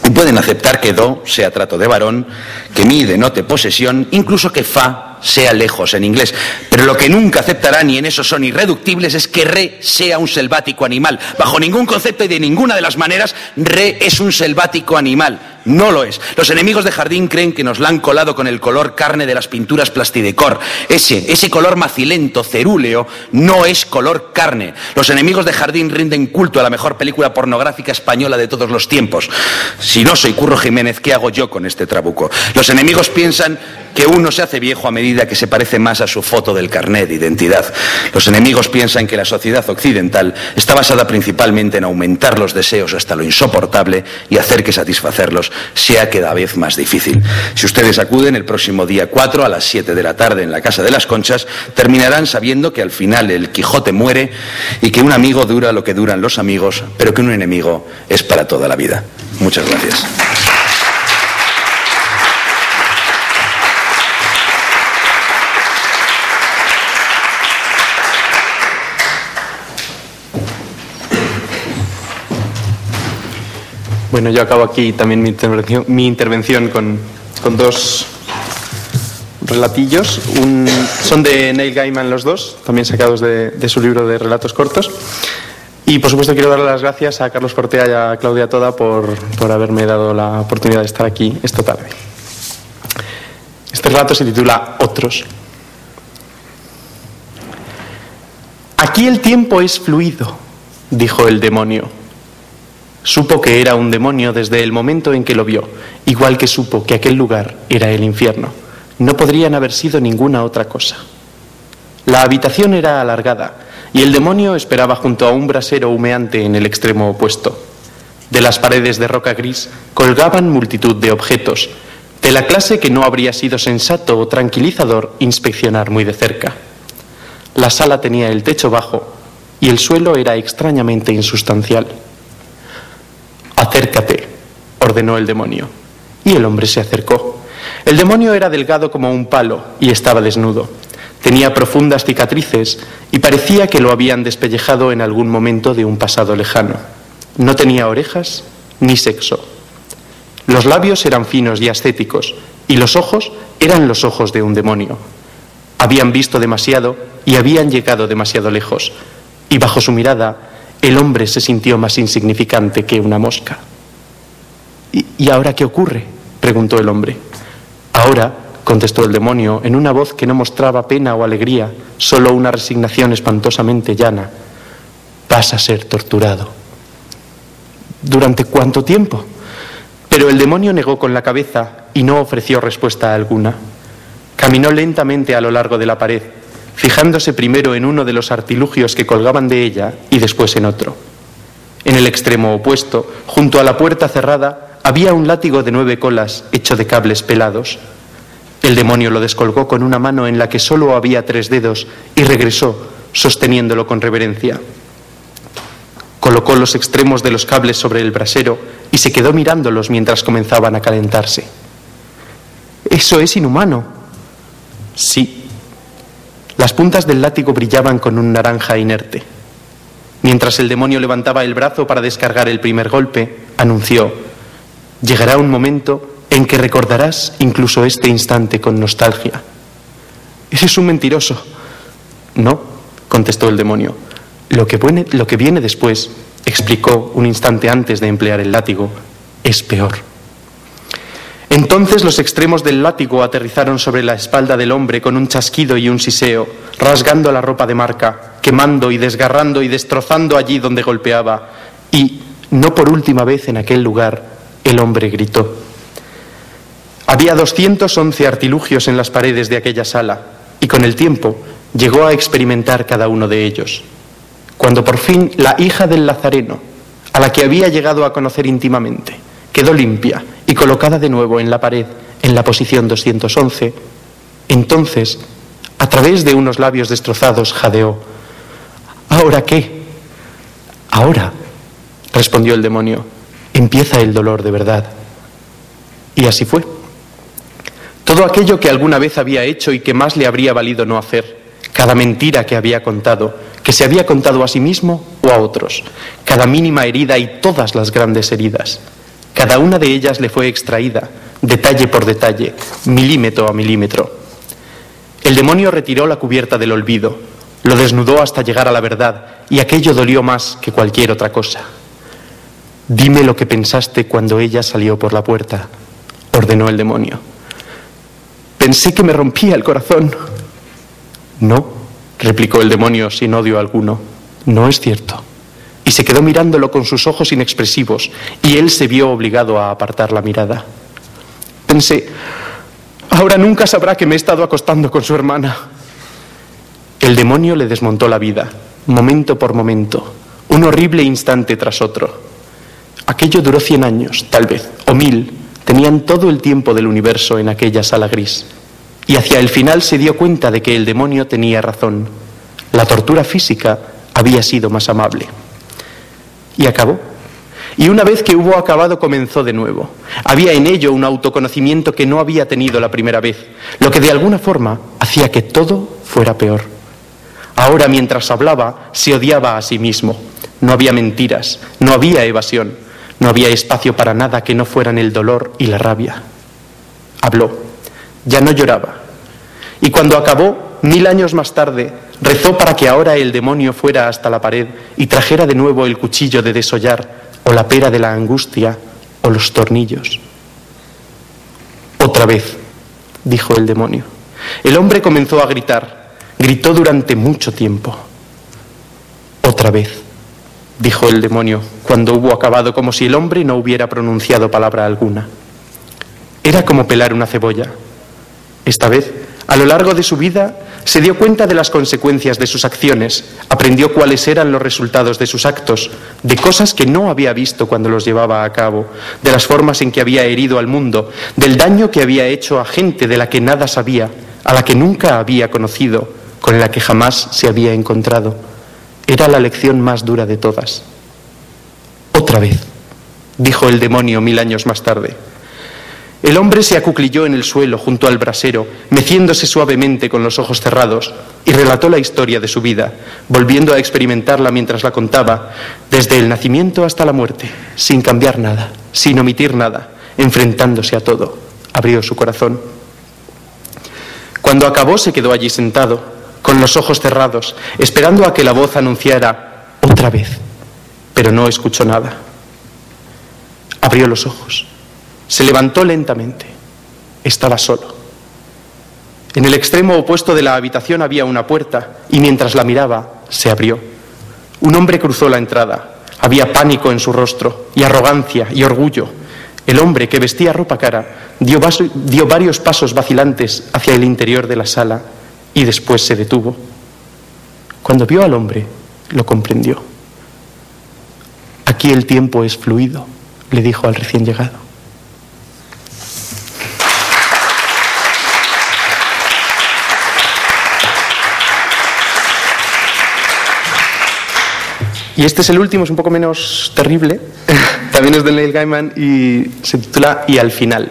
Y pueden aceptar que do sea trato de varón, que mi denote posesión, incluso que fa sea lejos en inglés. Pero lo que nunca aceptarán, y en eso son irreductibles, es que re sea un selvático animal. Bajo ningún concepto y de ninguna de las maneras, re es un selvático animal. No lo es. Los enemigos de Jardín creen que nos la han colado con el color carne de las pinturas plastidecor. Ese, ese color macilento, cerúleo, no es color carne. Los enemigos de Jardín rinden culto a la mejor película pornográfica española de todos los tiempos. Si no soy Curro Jiménez, ¿qué hago yo con este trabuco? Los enemigos piensan que uno se hace viejo a medida que se parece más a su foto del carnet de identidad. Los enemigos piensan que la sociedad occidental está basada principalmente en aumentar los deseos hasta lo insoportable y hacer que satisfacerlos sea cada vez más difícil. Si ustedes acuden el próximo día cuatro a las siete de la tarde en la Casa de las Conchas, terminarán sabiendo que al final el Quijote muere y que un amigo dura lo que duran los amigos, pero que un enemigo es para toda la vida. Muchas gracias. Bueno, yo acabo aquí también mi intervención, mi intervención con, con dos relatillos. Un, son de Neil Gaiman los dos, también sacados de, de su libro de relatos cortos. Y por supuesto quiero darle las gracias a Carlos Cortea y a Claudia Toda por, por haberme dado la oportunidad de estar aquí esta tarde. Este relato se titula Otros. Aquí el tiempo es fluido, dijo el demonio. Supo que era un demonio desde el momento en que lo vio, igual que supo que aquel lugar era el infierno. No podrían haber sido ninguna otra cosa. La habitación era alargada y el demonio esperaba junto a un brasero humeante en el extremo opuesto. De las paredes de roca gris colgaban multitud de objetos, de la clase que no habría sido sensato o tranquilizador inspeccionar muy de cerca. La sala tenía el techo bajo y el suelo era extrañamente insustancial. «Acércate», ordenó el demonio, y el hombre se acercó. El demonio era delgado como un palo y estaba desnudo. Tenía profundas cicatrices y parecía que lo habían despellejado en algún momento de un pasado lejano. No tenía orejas ni sexo. Los labios eran finos y ascéticos, y los ojos eran los ojos de un demonio. Habían visto demasiado y habían llegado demasiado lejos, y bajo su mirada el hombre se sintió más insignificante que una mosca. ¿Y, ¿Y ahora qué ocurre?, preguntó el hombre. Ahora, contestó el demonio en una voz que no mostraba pena o alegría, solo una resignación espantosamente llana. Vas a ser torturado. ¿Durante cuánto tiempo? Pero el demonio negó con la cabeza y no ofreció respuesta alguna. Caminó lentamente a lo largo de la pared, fijándose primero en uno de los artilugios que colgaban de ella y después en otro. En el extremo opuesto, junto a la puerta cerrada, había un látigo de nueve colas hecho de cables pelados. El demonio lo descolgó con una mano en la que solo había tres dedos y regresó, sosteniéndolo con reverencia. Colocó los extremos de los cables sobre el brasero y se quedó mirándolos mientras comenzaban a calentarse. «Eso es inhumano». «Sí». Las puntas del látigo brillaban con un naranja inerte. Mientras el demonio levantaba el brazo para descargar el primer golpe, anunció: «Llegará un momento en que recordarás incluso este instante con nostalgia». «Eres un mentiroso». «No», contestó el demonio. Lo que viene, lo que viene después», explicó un instante antes de emplear el látigo, «es peor». Entonces los extremos del látigo aterrizaron sobre la espalda del hombre con un chasquido y un siseo, rasgando la ropa de marca, quemando y desgarrando y destrozando allí donde golpeaba. Y, no por última vez en aquel lugar, el hombre gritó. Había doscientos once artilugios en las paredes de aquella sala, y con el tiempo llegó a experimentar cada uno de ellos. Cuando por fin la hija del Lazareno, a la que había llegado a conocer íntimamente, quedó limpia y colocada de nuevo en la pared, en la posición doscientos once, entonces, a través de unos labios destrozados, jadeó: «¿Ahora qué?». «Ahora», respondió el demonio, «empieza el dolor de verdad». Y así fue. Todo aquello que alguna vez había hecho y que más le habría valido no hacer, cada mentira que había contado, que se había contado a sí mismo o a otros, cada mínima herida y todas las grandes heridas, Cada una de ellas le fue extraída, detalle por detalle, milímetro a milímetro. El demonio retiró la cubierta del olvido, lo desnudó hasta llegar a la verdad, y aquello dolió más que cualquier otra cosa. «Dime lo que pensaste cuando ella salió por la puerta», ordenó el demonio. «Pensé que me rompía el corazón». «No», replicó el demonio sin odio alguno, «no es cierto». Y se quedó mirándolo con sus ojos inexpresivos, y él se vio obligado a apartar la mirada. Pensé, ahora nunca sabrá que me he estado acostando con su hermana. El demonio le desmontó la vida, momento por momento, un horrible instante tras otro. Aquello duró cien años, tal vez, o mil. Tenían todo el tiempo del universo en aquella sala gris. Y hacia el final se dio cuenta de que el demonio tenía razón. La tortura física había sido más amable. Y acabó. Y una vez que hubo acabado, comenzó de nuevo. Había en ello un autoconocimiento que no había tenido la primera vez, lo que de alguna forma hacía que todo fuera peor. Ahora, mientras hablaba, se odiaba a sí mismo. No había mentiras, no había evasión, no había espacio para nada que no fueran el dolor y la rabia. Habló. Ya no lloraba. Y cuando acabó, mil años más tarde, rezó para que ahora el demonio fuera hasta la pared y trajera de nuevo el cuchillo de desollar, o la pera de la angustia, o los tornillos. Otra vez, dijo el demonio. El hombre comenzó a gritar. Gritó durante mucho tiempo. Otra vez, dijo el demonio, cuando hubo acabado, como si el hombre no hubiera pronunciado palabra alguna. Era como pelar una cebolla. Esta vez, a lo largo de su vida, se dio cuenta de las consecuencias de sus acciones, aprendió cuáles eran los resultados de sus actos, de cosas que no había visto cuando los llevaba a cabo, de las formas en que había herido al mundo, del daño que había hecho a gente de la que nada sabía, a la que nunca había conocido, con la que jamás se había encontrado. Era la lección más dura de todas. Otra vez, dijo el demonio mil años más tarde. El hombre se acuclilló en el suelo junto al brasero, meciéndose suavemente con los ojos cerrados, y relató la historia de su vida, volviendo a experimentarla mientras la contaba, desde el nacimiento hasta la muerte, sin cambiar nada, sin omitir nada, enfrentándose a todo. Abrió su corazón. Cuando acabó, se quedó allí sentado, con los ojos cerrados, esperando a que la voz anunciara otra vez, pero no escuchó nada. Abrió los ojos. Se levantó lentamente. Estaba solo. En el extremo opuesto de la habitación había una puerta, y mientras la miraba, se abrió. Un hombre cruzó la entrada. Había pánico en su rostro, y arrogancia, y orgullo. El hombre, que vestía ropa cara, dio, vaso, dio varios pasos vacilantes hacia el interior de la sala, y después se detuvo. Cuando vio al hombre, lo comprendió. Aquí el tiempo es fluido, le dijo al recién llegado. Y este es el último, es un poco menos terrible, también es de Neil Gaiman y se titula Y al final.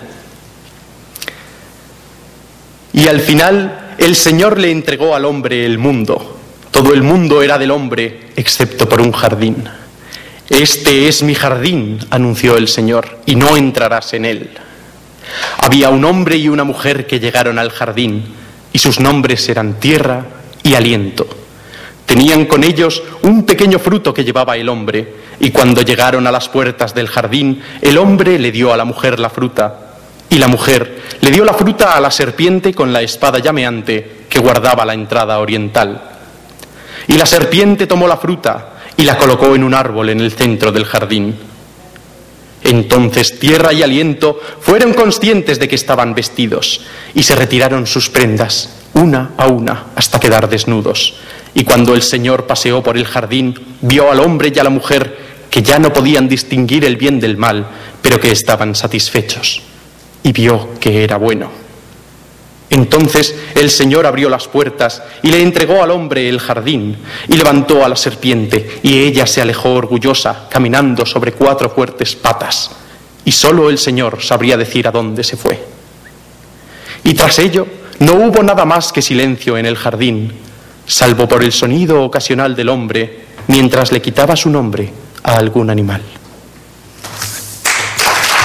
Y al final el Señor le entregó al hombre el mundo. Todo el mundo era del hombre, excepto por un jardín. Este es mi jardín, anunció el Señor, y no entrarás en él. Había un hombre y una mujer que llegaron al jardín, y sus nombres eran Tierra y Aliento. Tenían con ellos un pequeño fruto que llevaba el hombre, y cuando llegaron a las puertas del jardín, el hombre le dio a la mujer la fruta, y la mujer le dio la fruta a la serpiente con la espada llameante que guardaba la entrada oriental. Y la serpiente tomó la fruta y la colocó en un árbol en el centro del jardín. Entonces Tierra y Aliento fueron conscientes de que estaban vestidos, y se retiraron sus prendas, una a una, hasta quedar desnudos. Y cuando el Señor paseó por el jardín, vio al hombre y a la mujer que ya no podían distinguir el bien del mal, pero que estaban satisfechos. Y vio que era bueno. Entonces el Señor abrió las puertas y le entregó al hombre el jardín, y levantó a la serpiente, y ella se alejó orgullosa, caminando sobre cuatro fuertes patas. Y solo el Señor sabría decir a dónde se fue. Y tras ello no hubo nada más que silencio en el jardín, salvo por el sonido ocasional del hombre mientras le quitaba su nombre a algún animal.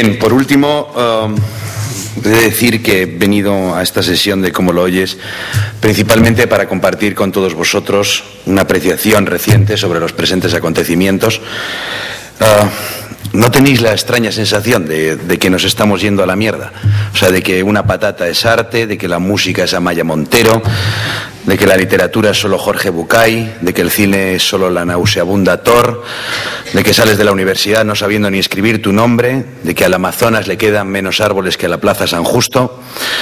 Bien, por último, uh, he de decir que he venido a esta sesión de Cómo lo oyes principalmente para compartir con todos vosotros una apreciación reciente sobre los presentes acontecimientos. Uh, ¿No tenéis la extraña sensación de, de que nos estamos yendo a la mierda? O sea, de que una patata es arte, de que la música es Amaya Montero, de que la literatura es solo Jorge Bucay, de que el cine es solo la nauseabunda Thor, de que sales de la universidad no sabiendo ni escribir tu nombre, de que al Amazonas le quedan menos árboles que a la Plaza San Justo.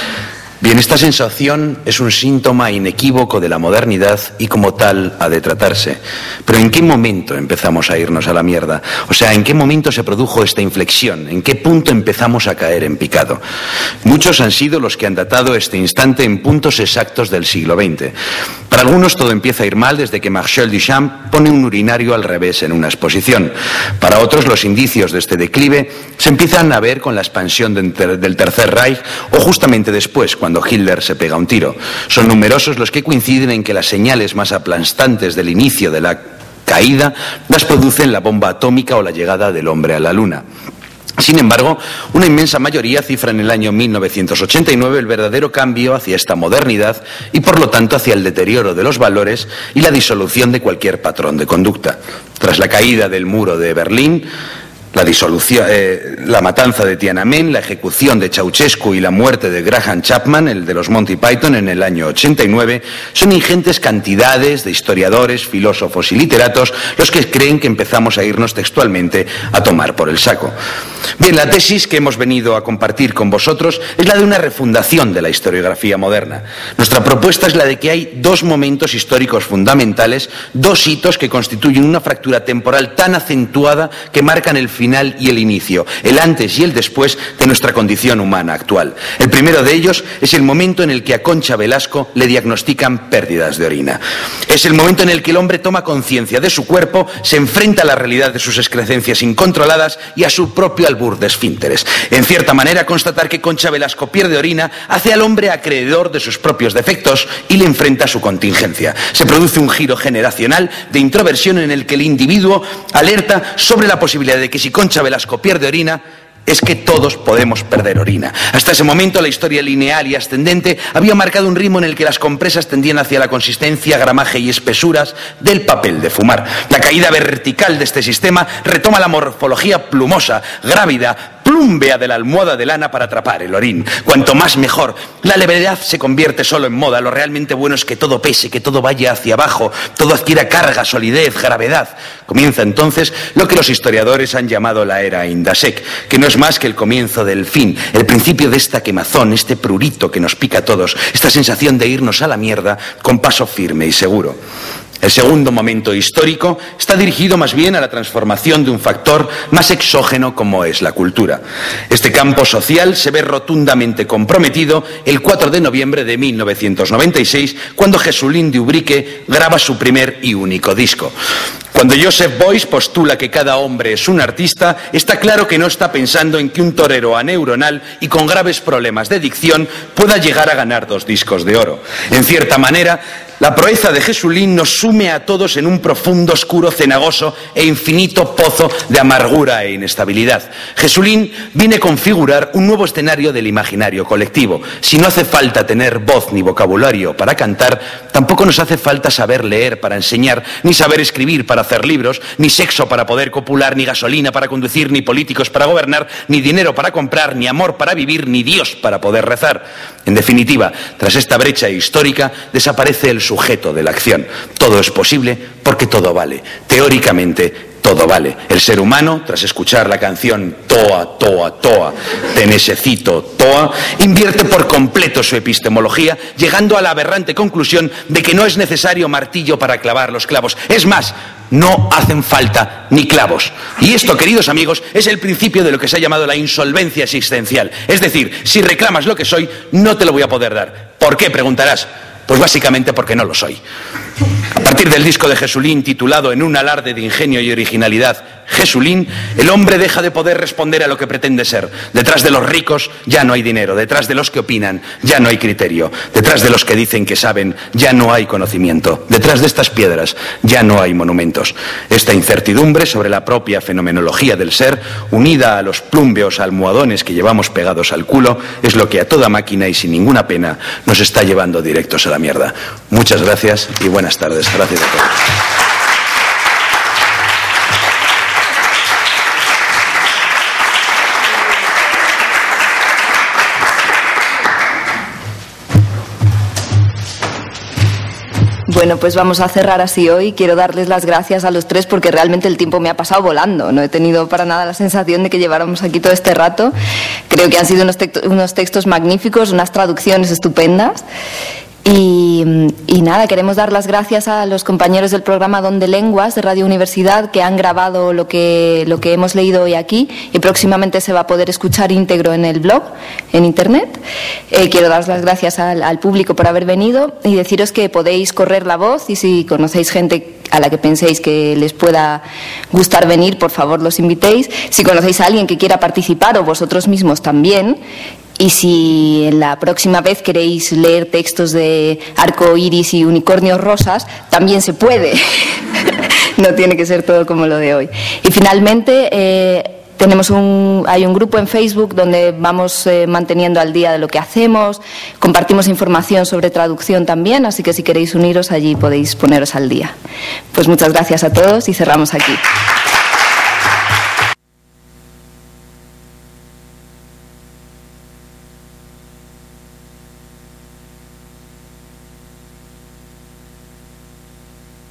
Bien, esta sensación es un síntoma inequívoco de la modernidad y como tal ha de tratarse. Pero ¿en qué momento empezamos a irnos a la mierda? O sea, ¿en qué momento se produjo esta inflexión? ¿En qué punto empezamos a caer en picado? Muchos han sido los que han datado este instante en puntos exactos del siglo veinte. Para algunos todo empieza a ir mal desde que Marcel Duchamp pone un urinario al revés en una exposición. Para otros los indicios de este declive se empiezan a ver con la expansión del Tercer Reich o justamente después, cuando cuando Hitler se pega un tiro. Son numerosos los que coinciden en que las señales más aplastantes del inicio de la caída las producen la bomba atómica o la llegada del hombre a la luna. Sin embargo, una inmensa mayoría cifra en el año mil novecientos ochenta y nueve el verdadero cambio hacia esta modernidad y, por lo tanto, hacia el deterioro de los valores y la disolución de cualquier patrón de conducta. Tras la caída del muro de Berlín, La disolución, eh, la matanza de Tiananmen, la ejecución de Ceausescu y la muerte de Graham Chapman, el de los Monty Python, en el año ochenta y nueve, son ingentes cantidades de historiadores, filósofos y literatos los que creen que empezamos a irnos textualmente a tomar por el saco. Bien, la tesis que hemos venido a compartir con vosotros es la de una refundación de la historiografía moderna. Nuestra propuesta es la de que hay dos momentos históricos fundamentales, dos hitos que constituyen una fractura temporal tan acentuada que marcan el final y el inicio, el antes y el después de nuestra condición humana actual. El primero de ellos es el momento en el que a Concha Velasco le diagnostican pérdidas de orina. Es el momento en el que el hombre toma conciencia de su cuerpo, se enfrenta a la realidad de sus excrecencias incontroladas y a su propio albur de esfínteres. En cierta manera, constatar que Concha Velasco pierde orina hace al hombre acreedor de sus propios defectos y le enfrenta a su contingencia. Se produce un giro generacional de introversión en el que el individuo alerta sobre la posibilidad de que si Concha Velasco pierde orina, es que todos podemos perder orina. Hasta ese momento la historia lineal y ascendente había marcado un ritmo en el que las compresas tendían hacia la consistencia, gramaje y espesuras del papel de fumar. La caída vertical de este sistema retoma la morfología plumosa, grávida, plúmbea de la almohada de lana para atrapar el orín. Cuanto más mejor. La levedad se convierte solo en moda. Lo realmente bueno es que todo pese, que todo vaya hacia abajo, todo adquiera carga, solidez, gravedad. Comienza entonces lo que los historiadores han llamado la era Indasek, que no es más que el comienzo del fin, el principio de esta quemazón, este prurito que nos pica a todos, esta sensación de irnos a la mierda con paso firme y seguro. El segundo momento histórico está dirigido más bien a la transformación de un factor más exógeno como es la cultura. Este campo social se ve rotundamente comprometido el cuatro de noviembre de mil novecientos noventa y seis, cuando Jesulín de Ubrique graba su primer y único disco. Cuando Joseph Beuys postula que cada hombre es un artista, está claro que no está pensando en que un torero aneuronal y con graves problemas de dicción pueda llegar a ganar dos discos de oro. En cierta manera, la proeza de Jesulín nos sume a todos en un profundo, oscuro, cenagoso e infinito pozo de amargura e inestabilidad. Jesulín viene a configurar un nuevo escenario del imaginario colectivo. Si no hace falta tener voz ni vocabulario para cantar, tampoco nos hace falta saber leer para enseñar, ni saber escribir para hacer libros, ni sexo para poder copular, ni gasolina para conducir, ni políticos para gobernar, ni dinero para comprar, ni amor para vivir, ni Dios para poder rezar. En definitiva, tras esta brecha histórica, desaparece el sujeto de la acción. Todo es posible porque todo vale. Teóricamente, todo vale. El ser humano, tras escuchar la canción Toa, Toa, Toa, de Necesito Toa, invierte por completo su epistemología, llegando a la aberrante conclusión de que no es necesario martillo para clavar los clavos. Es más, no hacen falta ni clavos. Y esto, queridos amigos, es el principio de lo que se ha llamado la insolvencia existencial. Es decir, si reclamas lo que soy, no te lo voy a poder dar. ¿Por qué?, preguntarás. Pues básicamente porque no lo soy. A partir del disco de Jesulín, titulado en un alarde de ingenio y originalidad, Jesulín, el hombre deja de poder responder a lo que pretende ser. Detrás de los ricos ya no hay dinero, detrás de los que opinan ya no hay criterio, detrás de los que dicen que saben ya no hay conocimiento, detrás de estas piedras ya no hay monumentos. Esta incertidumbre sobre la propia fenomenología del ser, unida a los plúmbeos almohadones que llevamos pegados al culo, es lo que a toda máquina y sin ninguna pena nos está llevando directos a la mierda. Muchas gracias y buenas tardes. Gracias a todos. Bueno, pues vamos a cerrar así hoy. Quiero darles las gracias a los tres porque realmente el tiempo me ha pasado volando. No he tenido para nada la sensación de que lleváramos aquí todo este rato. Creo que han sido unos, textos, unos textos magníficos, unas traducciones estupendas. Y, y nada, queremos dar las gracias a los compañeros del programa Don de Lenguas de Radio Universidad que han grabado lo que, lo que hemos leído hoy aquí y próximamente se va a poder escuchar íntegro en el blog, en internet. Eh, quiero dar las gracias al, al público por haber venido y deciros que podéis correr la voz y si conocéis gente a la que penséis que les pueda gustar venir, por favor los invitéis. Si conocéis a alguien que quiera participar o vosotros mismos también. Y si en la próxima vez queréis leer textos de arco iris y unicornios rosas, también se puede. No tiene que ser todo como lo de hoy. Y finalmente, eh, tenemos un, hay un grupo en Facebook donde vamos eh, manteniendo al día de lo que hacemos, compartimos información sobre traducción también, así que si queréis uniros allí podéis poneros al día. Pues muchas gracias a todos y cerramos aquí.